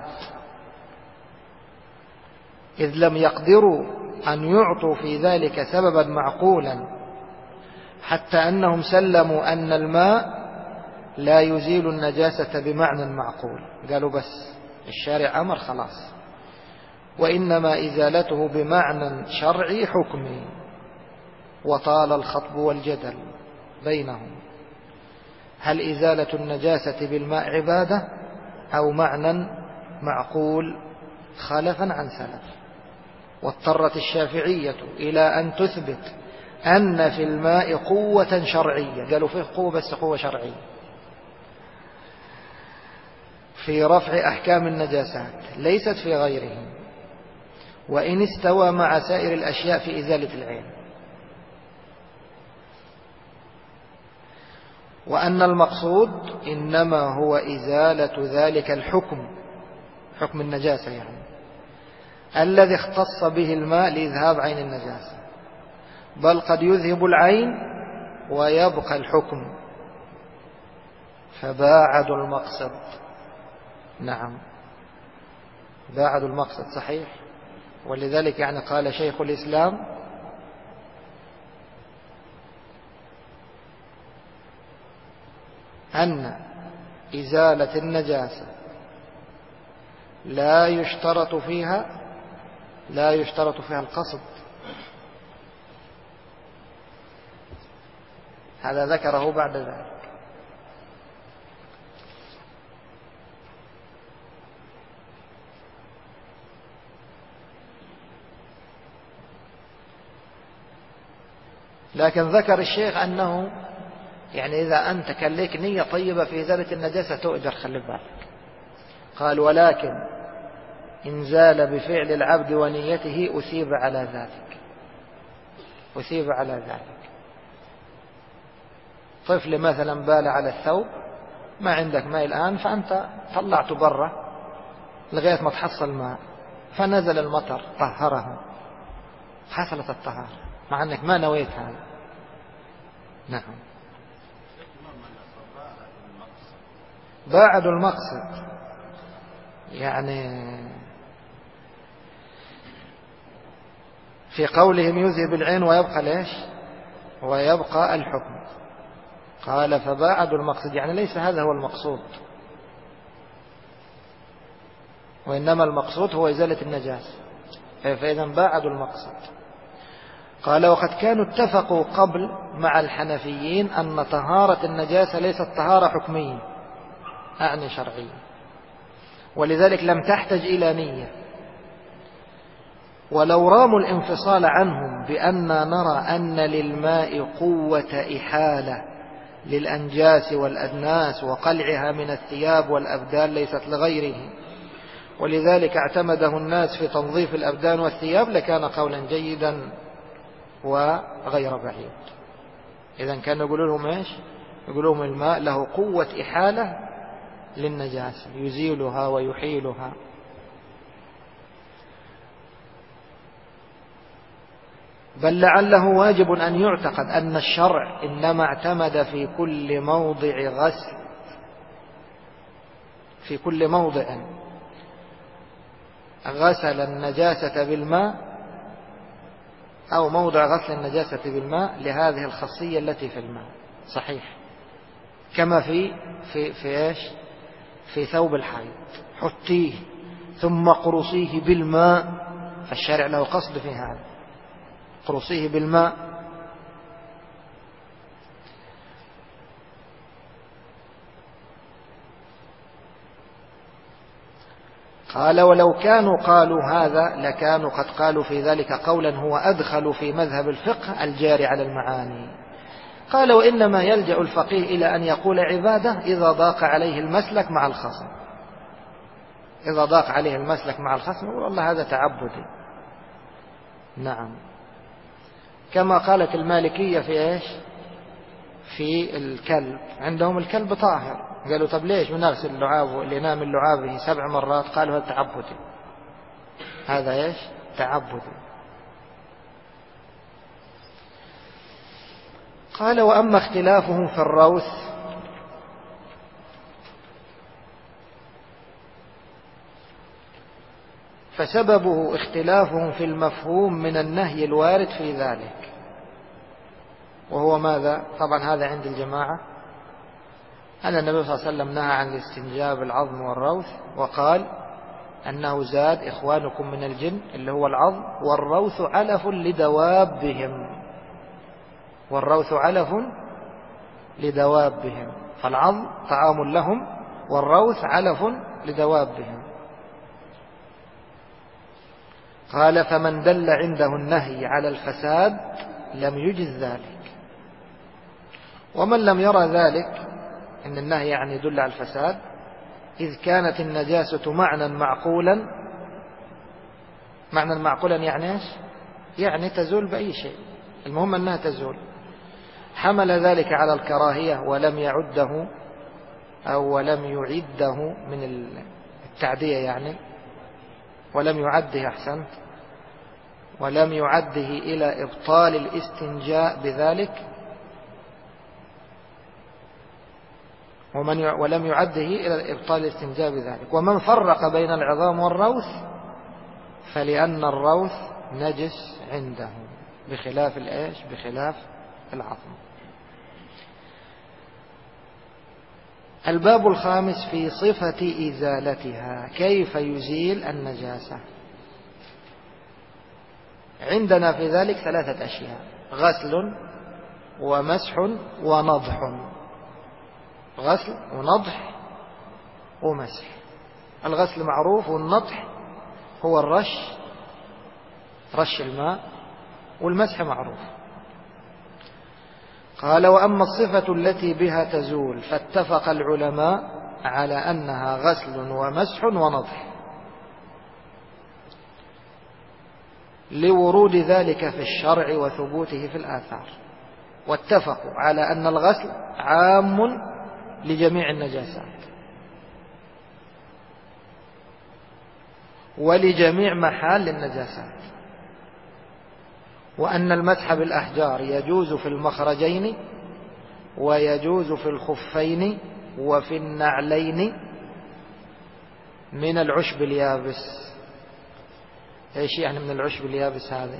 إذ لم يقدروا أن يعطوا في ذلك سببا معقولا، حتى أنهم سلموا أن الماء لا يزيل النجاسة بمعنى معقول. قالوا بس الشارع أمر خلاص، وإنما إزالته بمعنى شرعي حكمي. وطال الخطب والجدل بينهم هل إزالة النجاسة بالماء عبادة أو معنى معقول خلفا عن سلف. واضطرت الشافعية إلى أن تثبت أن في الماء قوة شرعية، قالوا فيه قوة بس قوة شرعية في رفع أحكام النجاسات ليست في غيره، وإن استوى مع سائر الأشياء في إزالة العين. وأن المقصود إنما هو إزالة ذلك الحكم، حكم النجاسة يعني، الذي اختص به الماء لإذهاب عين النجاسة، بل قد يذهب العين ويبقى الحكم، فباعدوا المقصد. نعم باعدوا المقصد صحيح. ولذلك يعني قال شيخ الإسلام أن إزالة النجاسة لا يشترط فيها القصد. هذا ذكره بعد ذلك. لكن ذكر الشيخ أنه يعني إذا أنت كان لك نية طيبة في إزالة النجاسة تؤجر، خلي بالك. قال ولكن إن زال بفعل العبد ونيته أثيب على ذلك، أثيب على ذلك. طفل مثلا بال على الثوب، ما عندك ماء الآن، فأنت طلعته برا لغاية ما تحصل ماء، فنزل المطر طهره، حصلت الطهارة مع أنك ما نويت هذا. نعم باعدوا المقصد، يعني في قولهم يذهب العين ويبقى ليش ويبقى الحكم. قال فباعدوا المقصد، يعني ليس هذا هو المقصود، وإنما المقصود هو إزالة النجاسة، فإذا باعدوا المقصد. قال وقد كانوا اتفقوا قبل مع الحنفيين أن طهارة النجاسة ليست طهارة حكمية أعني شرعية، ولذلك لم تحتج إلى نية. ولو راموا الانفصال عنهم بأن نرى أن للماء قوة إحالة للأنجاس والأدناس وقلعها من الثياب والأبدان ليست لغيره، ولذلك اعتمده الناس في تنظيف الأبدان والثياب، لكان قولا جيدا وغير بعيد. إذن كانوا يقولوا لهم إيش؟ يقولوا لهم الماء له قوة إحالة للنجاسة يزيلها ويحيلها. بل لعله واجب أن يعتقد أن الشرع إنما اعتمد في كل موضع غسل، في كل موضع غسل النجاسة بالماء أو موضع غسل النجاسة بالماء لهذه الخاصية التي في الماء، صحيح، كما في إيش؟ في ثوب الحائض حطيه ثم قرصيه بالماء، فالشارع له قصد في هذا، قرصيه بالماء. قال ولو كانوا قالوا هذا لكانوا قد قالوا في ذلك قولا هو أدخل في مذهب الفقه الجاري على المعاني. قال وإنما يلجأ الفقيه إلى أن يقول عبادة إذا ضاق عليه المسلك مع الخصم، إذا ضاق عليه المسلك مع الخصم والله هذا تعبدي. نعم، كما قالت المالكية في إيش؟ في الكلب، عندهم الكلب طاهر، قالوا طب ليش بنغسل لعابه اللي نام اللعابه 7 مرات؟ قالوا هذا تعبدي، هذا إيش؟ تعبدي. قال وأما اختلافهم في الروث فسببه اختلافهم في المفهوم من النهي الوارد في ذلك، وهو ماذا؟ طبعا هذا عند الجماعة أن النبي صلى الله عليه وسلم نهى عن الاستنجاء بالعظم والروث، وقال أنه زاد إخوانكم من الجن اللي هو العظم، والروث علف لدوابهم، والروث علف لدوابهم، فالعظم طعام لهم والروث علف لدوابهم. قال فمن دل عنده النهي على الفساد لم يجز ذلك، ومن لم يرى ذلك إن النهي يعني يدل على الفساد، إذ كانت النجاسة معنى معقولا. معنى معقولا يعني إيش؟ يعني تزول بأي شيء، المهم أنها تزول. حمل ذلك على الكراهية ولم يعده أو ولم يعده من التعدية، يعني ولم يعده، أحسنت، ولم يعده إلى إبطال الاستنجاء بذلك، ولم يعده إلى إبطال الاستنجاء بذلك. ومن فرق بين العظام والروث فلأن الروث نجس عنده بخلاف الإيش؟ بخلاف العظم. الباب الخامس في صفة إزالتها، كيف يزيل النجاسة. عندنا في ذلك 3 أشياء: غسل ومسح ونضح. غسل ونضح ومسح. الغسل معروف، والنضح هو الرش، رش الماء، والمسح معروف. قال وأما الصفة التي بها تزول فاتفق العلماء على أنها غسل ومسح ونضح، لورود ذلك في الشرع وثبوته في الآثار، واتفقوا على أن الغسل عام لجميع النجاسات ولجميع محال النجاسات، وأن المسح بالأحجار يجوز في المخرجين ويجوز في الخفين وفي النعلين من العشب اليابس. ايش يعني من العشب اليابس هذه؟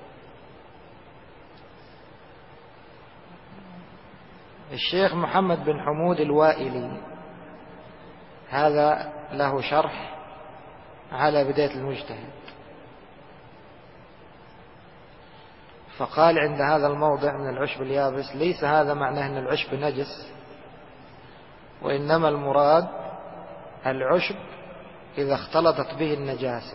الشيخ محمد بن حمود الوائلي هذا له شرح على بداية المجتهد، فقال عند هذا الموضع من العشب اليابس ليس هذا معناه أن العشب نجس، وإنما المراد العشب إذا اختلطت به النجاسة.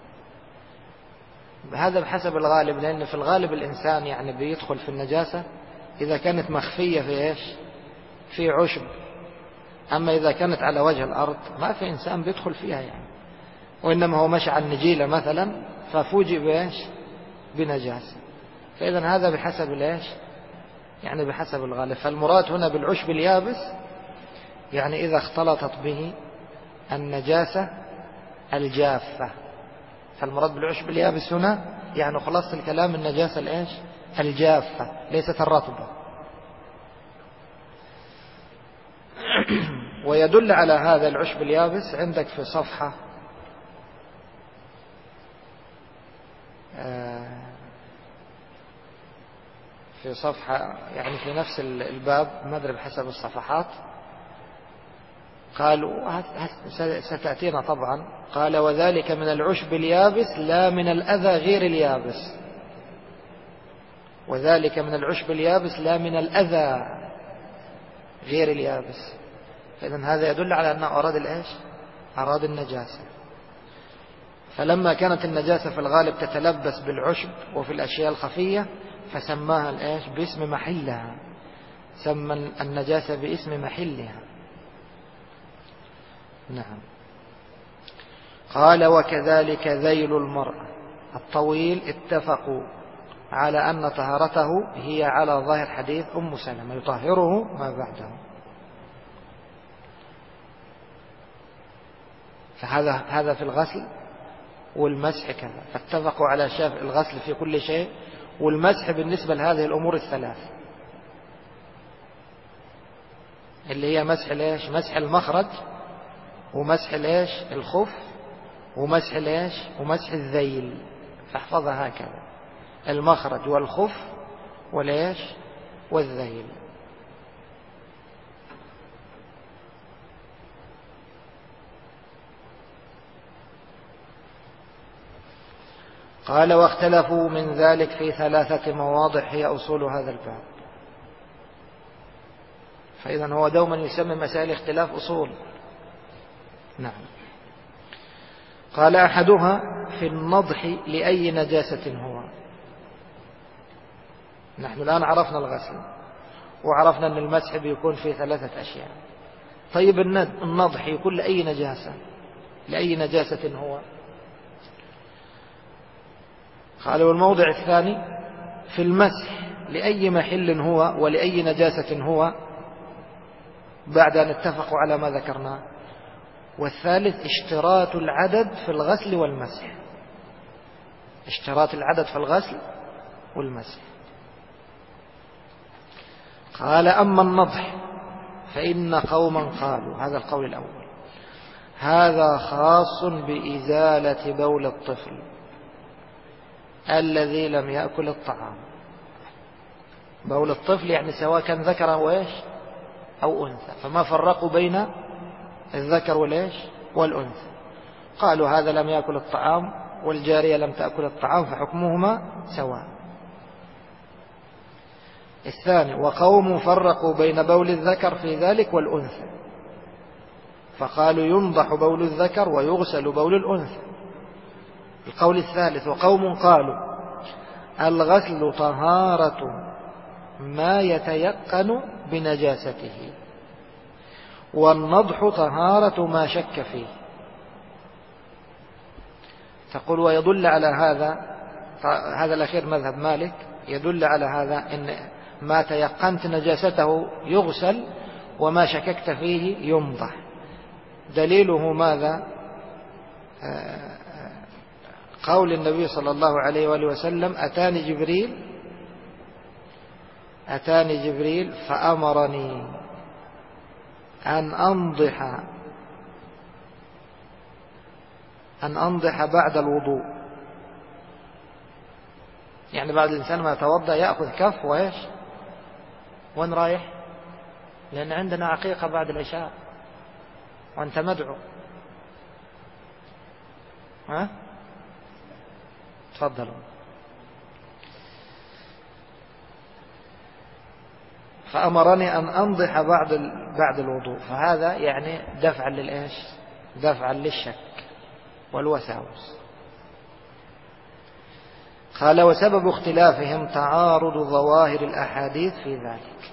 هذا بحسب الغالب، لأن في الغالب الإنسان يعني بيدخل في النجاسة إذا كانت مخفية في إيش؟ في عشب. أما إذا كانت على وجه الأرض ما في إنسان بيدخل فيها يعني، وإنما هو مشى على النجيلة مثلا ففوجئ بإيش؟ بنجاسة. فإذا هذا بحسب الإيش؟ يعني بحسب الغالب. فالمراد هنا بالعشب اليابس يعني إذا اختلطت به النجاسة الجافة. فالمراد بالعشب اليابس هنا يعني خلاص الكلام النجاسة الإيش؟ الجافة ليست الرطبة. ويدل على هذا العشب اليابس عندك في صفحة يعني في نفس الباب، ما أدري بحسب الصفحات، قالوا ستأتينا طبعا، قال وذلك من العشب اليابس لا من الأذى غير اليابس. وذلك من العشب اليابس لا من الأذى غير اليابس. فإذن هذا يدل على أنه أراد الإيش؟ أراد النجاسة. فلما كانت النجاسة في الغالب تتلبس بالعشب وفي الأشياء الخفية فسماها الإيش؟ باسم محلها، سمى النجاسة باسم محلها. نعم. قال وكذلك ذيل المرأة الطويل اتفقوا على أن طهارته هي على ظاهر حديث أم سلمة يطهره ما بعده. فهذا في الغسل والمسح كذا، فاتفقوا على الغسل في كل شيء والمسح بالنسبة لهذه الأمور الثلاث اللي هي مسح ليش؟ مسح المخرج، ومسح ليش؟ الخف، ومسح ليش؟ ومسح الذيل. فاحفظها هكذا: المخرج والخف وليش؟ والذيل. قال واختلفوا من ذلك في 3 مواضع هي أصول هذا الباب. فإذا هو دوما يسمى مسائل اختلاف أصول. نعم. قال أحدها في النضح لأي نجاسة هو. نحن الآن عرفنا الغسل وعرفنا أن المسح بيكون في 3 أشياء. طيب النضح يكون لأي نجاسة، لأي نجاسة هو. قال والموضع الثاني في المسح لأي محل هو ولأي نجاسة هو، بعد أن اتفقوا على ما ذكرناه. والثالث اشتراط العدد في الغسل والمسح، اشتراط العدد في الغسل والمسح. قال أما النضح فإن قوما قالوا، هذا القول الأول، هذا خاص بإزالة بول الطفل الذي لم يأكل الطعام. بول الطفل يعني سواء كان ذكر أو أنثى، فما فرقوا بين الذكر والأنثى. قالوا هذا لم يأكل الطعام والجارية لم تأكل الطعام فحكمهما سواء. الثاني وقوم فرقوا بين بول الذكر في ذلك والأنثى، فقالوا ينضح بول الذكر ويغسل بول الأنثى. القول الثالث وقوم قالوا الغسل طهارة ما يتيقن بنجاسته، والنضح طهارة ما شك فيه. تقول ويدل على هذا الأخير مذهب مالك، يدل على هذا إن ما تيقنت نجاسته يغسل وما شككت فيه ينضح. دليله ماذا؟ قول النبي صلى الله عليه وآله وسلم أتاني جبريل فأمرني أن أنضح بعد الوضوء، يعني بعد الإنسان ما يتوضأ يأخذ كف وإيش، وين رايح؟ لأن عندنا عقيقة بعد العشاء وأنت مدعو. ها؟ تفضلوا. فأمرني أن أنضح بعد الوضوء، فهذا يعني دفعا للإيش؟ دفعا للشك والوساوس. قال وسبب اختلافهم تعارض ظواهر الأحاديث في ذلك،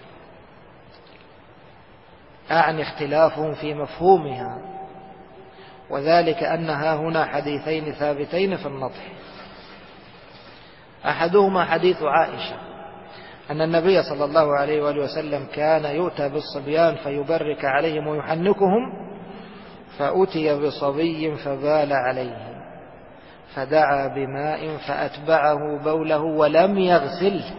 أعني اختلافهم في مفهومها، وذلك أنها هنا حديثين ثابتين في النضح. أحدهما حديث عائشة أن النبي صلى الله عليه وآله وسلم كان يؤتى بالصبيان فيبرك عليهم ويحنكهم، فأتي بصبي فبال عليه فدعا بماء فأتبعه بوله ولم يغسله.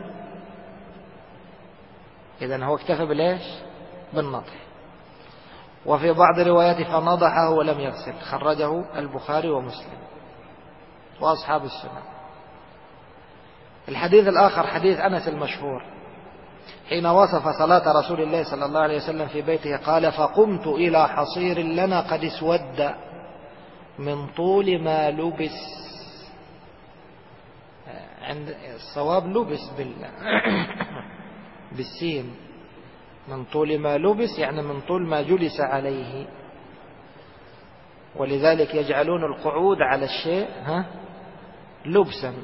إذن هو اكتفى بالإيش؟ بالنضح. وفي بعض الروايات فنضحه ولم يغسل، خرجه البخاري ومسلم وأصحاب السنن. الحديث الآخر حديث أنس المشهور حين وصف صلاة رسول الله صلى الله عليه وسلم في بيته قال فقمت إلى حصير لنا قد اسود من طول ما لبس. عند الصواب لبس بالسين، من طول ما لبس يعني من طول ما جلس عليه، ولذلك يجعلون القعود على الشيء لبسا.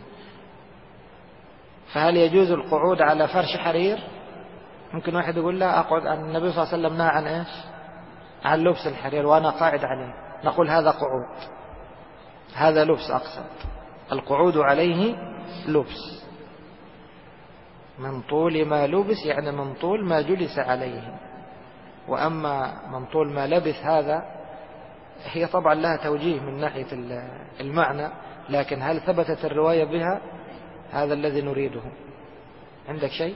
فهل يجوز القعود على فرش حرير؟ ممكن واحد يقول لا أقعد، النبي صلى الله عليه وسلم نهى عن إيش؟ عن لبس الحرير وأنا قاعد عليه. نقول هذا قعود، هذا لبس أقصد، القعود عليه لبس. من طول ما لبس يعني من طول ما جلس عليه. وأما من طول ما لبث هذا هي طبعا لها توجيه من ناحية المعنى، لكن هل ثبتت الرواية بها؟ هذا الذي نريده. عندك شيء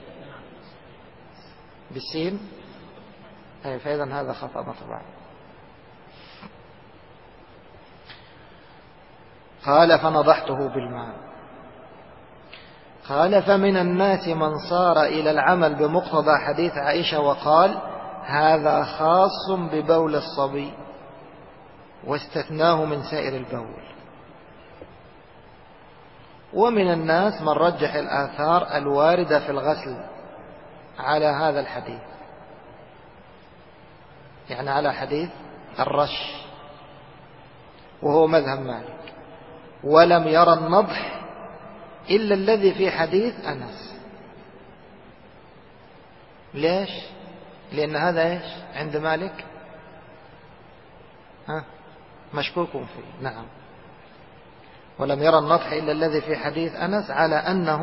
بالسين؟ فإذا هذا خطأ مطبع. قال فنضحته بالماء. قال فمن الناس من صار إلى العمل بمقتضى حديث عائشة وقال هذا خاص ببول الصبي واستثناه من سائر البول. ومن الناس من رجح الآثار الواردة في الغسل على هذا الحديث، يعني على حديث الرش، وهو مذهب مالك. ولم يرى النضح إلا الذي في حديث أنس. ليش؟ لأن هذا إيش عند مالك مشكوك فيه. نعم. ولم يرى النضح إلا الذي في حديث أنس على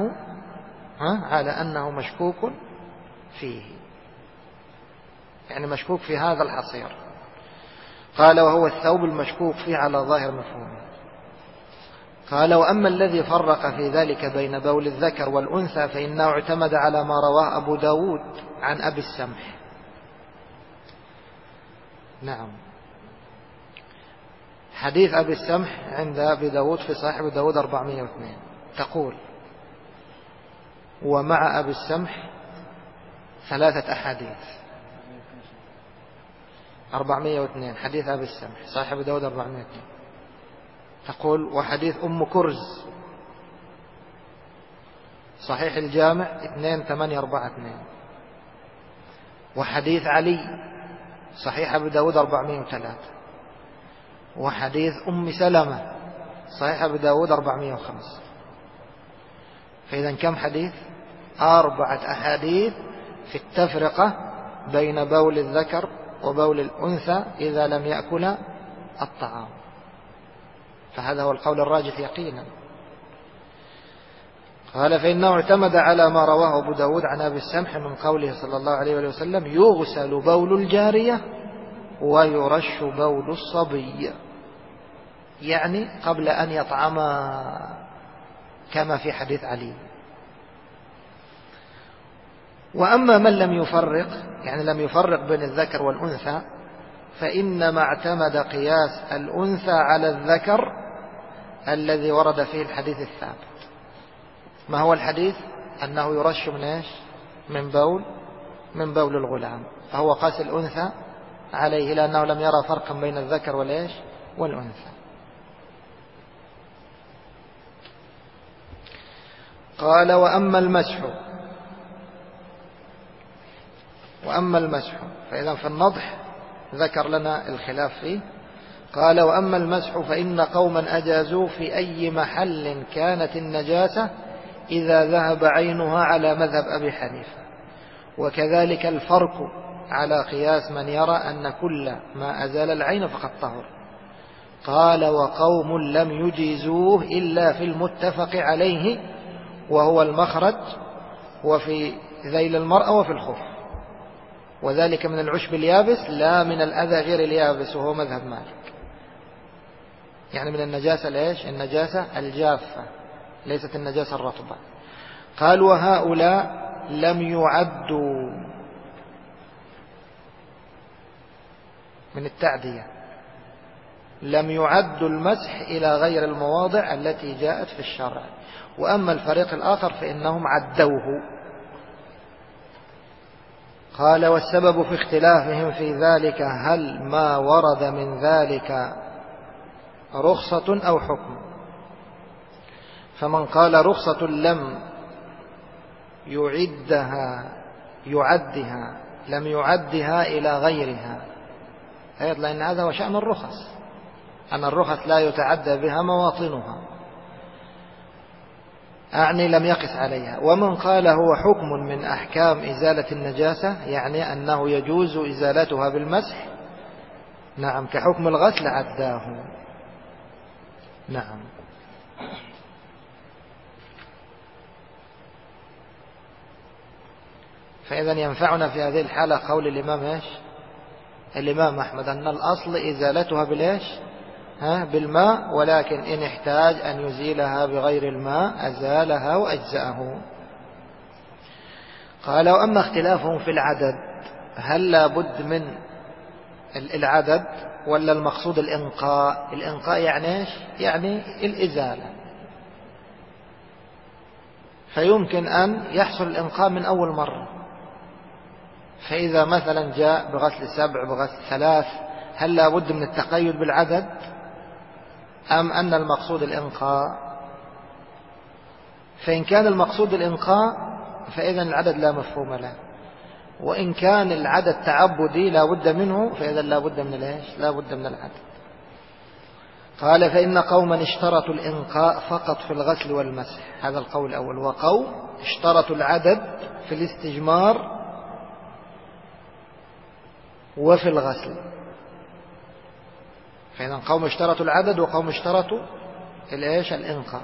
أنه مشكوك فيه، يعني مشكوك في هذا الحصير. قال وهو الثوب المشكوك فيه على ظاهر مفهومه. قال وأما الذي فرق في ذلك بين بول الذكر والأنثى فإنه اعتمد على ما رواه أبو داود عن أبي السمح. نعم. حديث أبي السمح عند أبي داود في صحيح داود 402 تقول ومع أبي السمح 3 أحاديث. 402 حديث أبي السمح صحيح داود 402 تقول وحديث أم كرز صحيح الجامع 2842 وحديث علي صحيح أبي داود 403 وحديث أم سلمة صحيح أبي داود 405. فإذا كم حديث؟ 4 أحاديث في التفرقة بين بول الذكر وبول الأنثى إذا لم يأكل الطعام. فهذا هو القول الراجح يقينا. قال فإنه اعتمد على ما رواه أبو داود عن أبي السمح من قوله صلى الله عليه وسلم يغسل بول الجارية ويرش بول الصبي، يعني قبل أن يطعما كما في حديث علي. وأما من لم يفرق، يعني لم يفرق بين الذكر والأنثى، فإنما اعتمد قياس الأنثى على الذكر الذي ورد فيه الحديث الثابت. ما هو الحديث؟ أنه يرش من إيش؟ من بول الغلام، فهو قاس الأنثى عليه لأنه لم يرى فرقا بين الذكر والأنثى. قال وأما المسح فإذا في النضح ذكر لنا الخلاف فيه. قال وأما المسح فإن قوما أجازوا في أي محل كانت النجاسة إذا ذهب عينها على مذهب أبي حنيفة، وكذلك الفرق على قياس من يرى أن كل ما أزال العين فقد طهر. قال وقوم لم يجيزوه إلا في المتفق عليه وهو المخرج وفي ذيل المرأة وفي الخف، وذلك من العشب اليابس لا من الأذى غير اليابس، وهو مذهب مالك. يعني من النجاسة ليش؟ النجاسة الجافة، ليست النجاسة الرطبة. قال وهؤلاء لم يعدوا من التعدية، لم يعدوا المسح إلى غير المواضع التي جاءت في الشرع. وأما الفريق الآخر فإنهم عدوه. قال والسبب في اختلافهم في ذلك هل ما ورد من ذلك رخصة أو حكم. فمن قال رخصة لم يعدها إلى غيرها، لأن هذا هو شأن الرخص، أن الرخص لا يتعدى بها مواطنها، أعني لم يقس عليها. ومن قال هو حكم من أحكام إزالة النجاسة، يعني أنه يجوز إزالتها بالمسح، نعم، كحكم الغسل عداه. نعم. فإذا ينفعنا في هذه الحالة قول الإمام أحمد أن الأصل إزالتها بالماء، ولكن إن احتاج أن يزيلها بغير الماء أزالها وأجزأه. قال وأما اختلافهم في العدد، هل لا بد من العدد ولا المقصود الإنقاء؟ الإنقاء يعني الإزالة، فيمكن أن يحصل الإنقاء من أول مرة. فإذا مثلا جاء بغسل 7 بغسل 3، هل لا بد من التقيد بالعدد أم أن المقصود الإنقاء؟ فإن كان المقصود الإنقاء فإذا العدد لا مفهوم له، وإن كان العدد تعبدي لا بد منه فإذا لا بد من العدد. قال فإن قوما اشترطوا الإنقاء فقط في الغسل والمسح، هذا القول الأول. وقوم اشترطوا العدد في الاستجمار وفي الغسل. فإذا قوم اشترطوا العدد وقوم اشترطوا الإنقاء.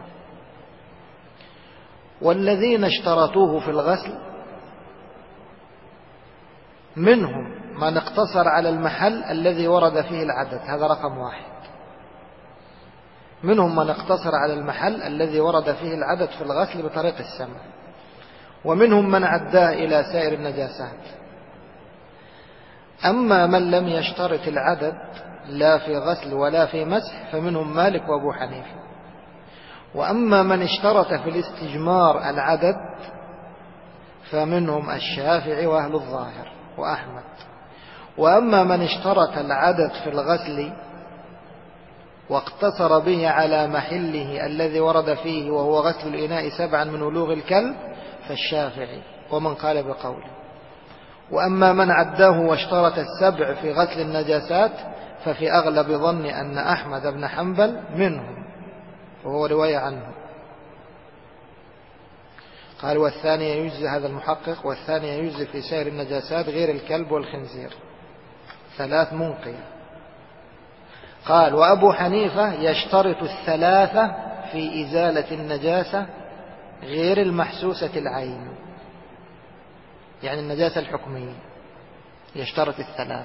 والذين اشترطوه في الغسل منهم من اقتصر على المحل الذي ورد فيه العدد، هذا رقم 1. منهم من اقتصر على المحل الذي ورد فيه العدد في الغسل بطريق السمع، ومنهم من عداه إلى سائر النجاسات. أما من لم يشترط العدد لا في غسل ولا في مسح فمنهم مالك وأبو حنيفة. وأما من اشترط في الاستجمار العدد فمنهم الشافعي وأهل الظاهر وأحمد. وأما من اشترط العدد في الغسل واقتصر به على محله الذي ورد فيه وهو غسل الإناء 7 من ولوغ الكلب فالشافعي ومن قال بقوله. وأما من عداه واشترط 7 في غسل النجاسات ففي أغلب ظن أن أحمد بن حنبل منهم، وهو رواية عنه. قال والثانية يجزي، هذا المحقق، والثانية يجزي في سائر النجاسات غير الكلب والخنزير 3 منقية. قال وأبو حنيفة يشترط 3 في إزالة النجاسة غير المحسوسة العين، يعني النجاسة الحكمية يشترط 3،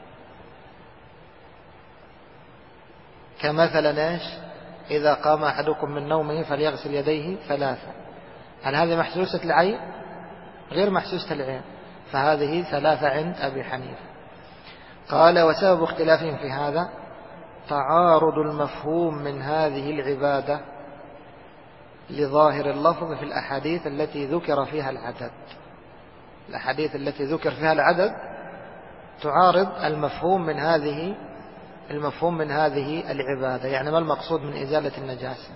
كمثلا إذا قام أحدكم من نومه فليغسل يديه 3. هل هذه محسوسة العين؟ غير محسوسة العين، فهذه 3 عند أبي حنيفة. قال وسبب اختلافهم في هذا تعارض المفهوم من هذه العبادة لظاهر اللفظ في الأحاديث التي ذكر فيها العدد. الأحاديث التي ذكر فيها العدد تعارض المفهوم من هذه العبادة. يعني ما المقصود من إزالة النجاسة؟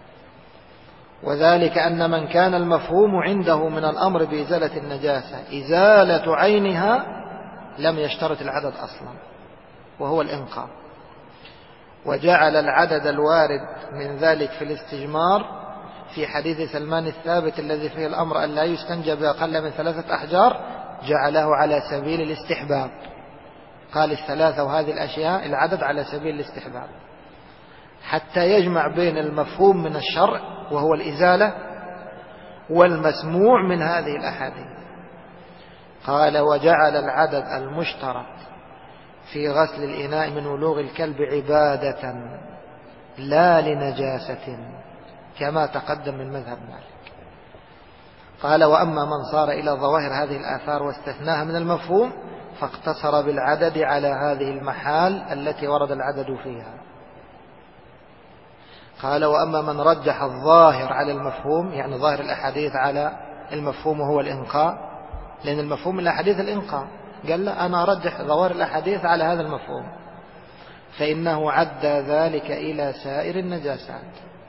وذلك أن من كان المفهوم عنده من الأمر بإزالة النجاسة إزالة عينها لم يشترط العدد أصلا، وهو الإنقاء، وجعل العدد الوارد من ذلك في الاستجمار في حديث سلمان الثابت الذي فيه الأمر أن لا يستنجى بأقل من 3 أحجار جعله على سبيل الاستحباب. قال 3 وهذه الأشياء العدد على سبيل الاستحباب حتى يجمع بين المفهوم من الشرع وهو الإزالة والمسموع من هذه الأحاديث. قال وجعل العدد المشترط في غسل الإناء من ولوغ الكلب عبادة لا لنجاسة كما تقدم من مذهب مالك. قال وأما من صار إلى ظواهر هذه الآثار واستثناها من المفهوم فاقتصر بالعدد على هذه المحال التي ورد العدد فيها. قال وأما من رجح الظاهر على المفهوم، يعني ظاهر الأحاديث على المفهوم وهو الإنقاء، لأن المفهوم من الأحاديث الإنقاء، قال لا أنا أرجح ظواهر الأحاديث على هذا المفهوم، فإنه عدى ذلك إلى سائر النجاسات.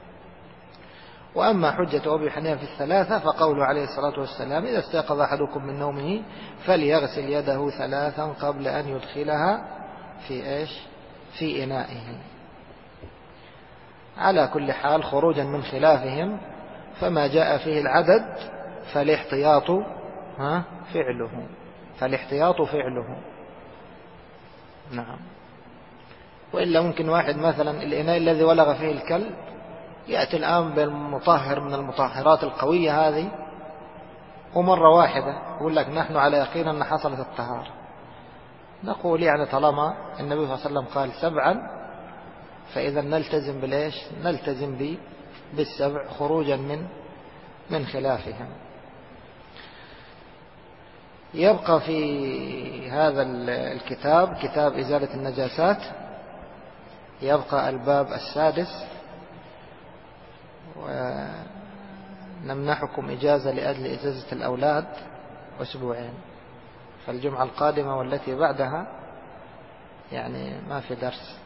وأما حجة أبي حنيفة في 3 فقوله عليه الصلاة والسلام إذا استيقظ أحدكم من نومه فليغسل يده 3 قبل أن يدخلها في إنائه. على كل حال خروجا من خلافهم فما جاء فيه العدد فالاحتياط فعله. نعم. وإلا ممكن واحد مثلا الإناء الذي ولغ فيه الكلب يأتي الآن بالمطهر من المطهرات القوية هذه ومرة واحدة يقول لك نحن على يقين أن حصلت الطهارة. نقول يعني طالما النبي صلى الله عليه وسلم قال 7 فإذا نلتزم نلتزم بالسبع خروجا من خلافهم. يبقى في هذا الكتاب كتاب إزالة النجاسات يبقى الباب 6 ونمنحكم إجازة لأجل إجازة الأولاد 2 أسبوع، فالجمعة القادمة والتي بعدها يعني ما في درس.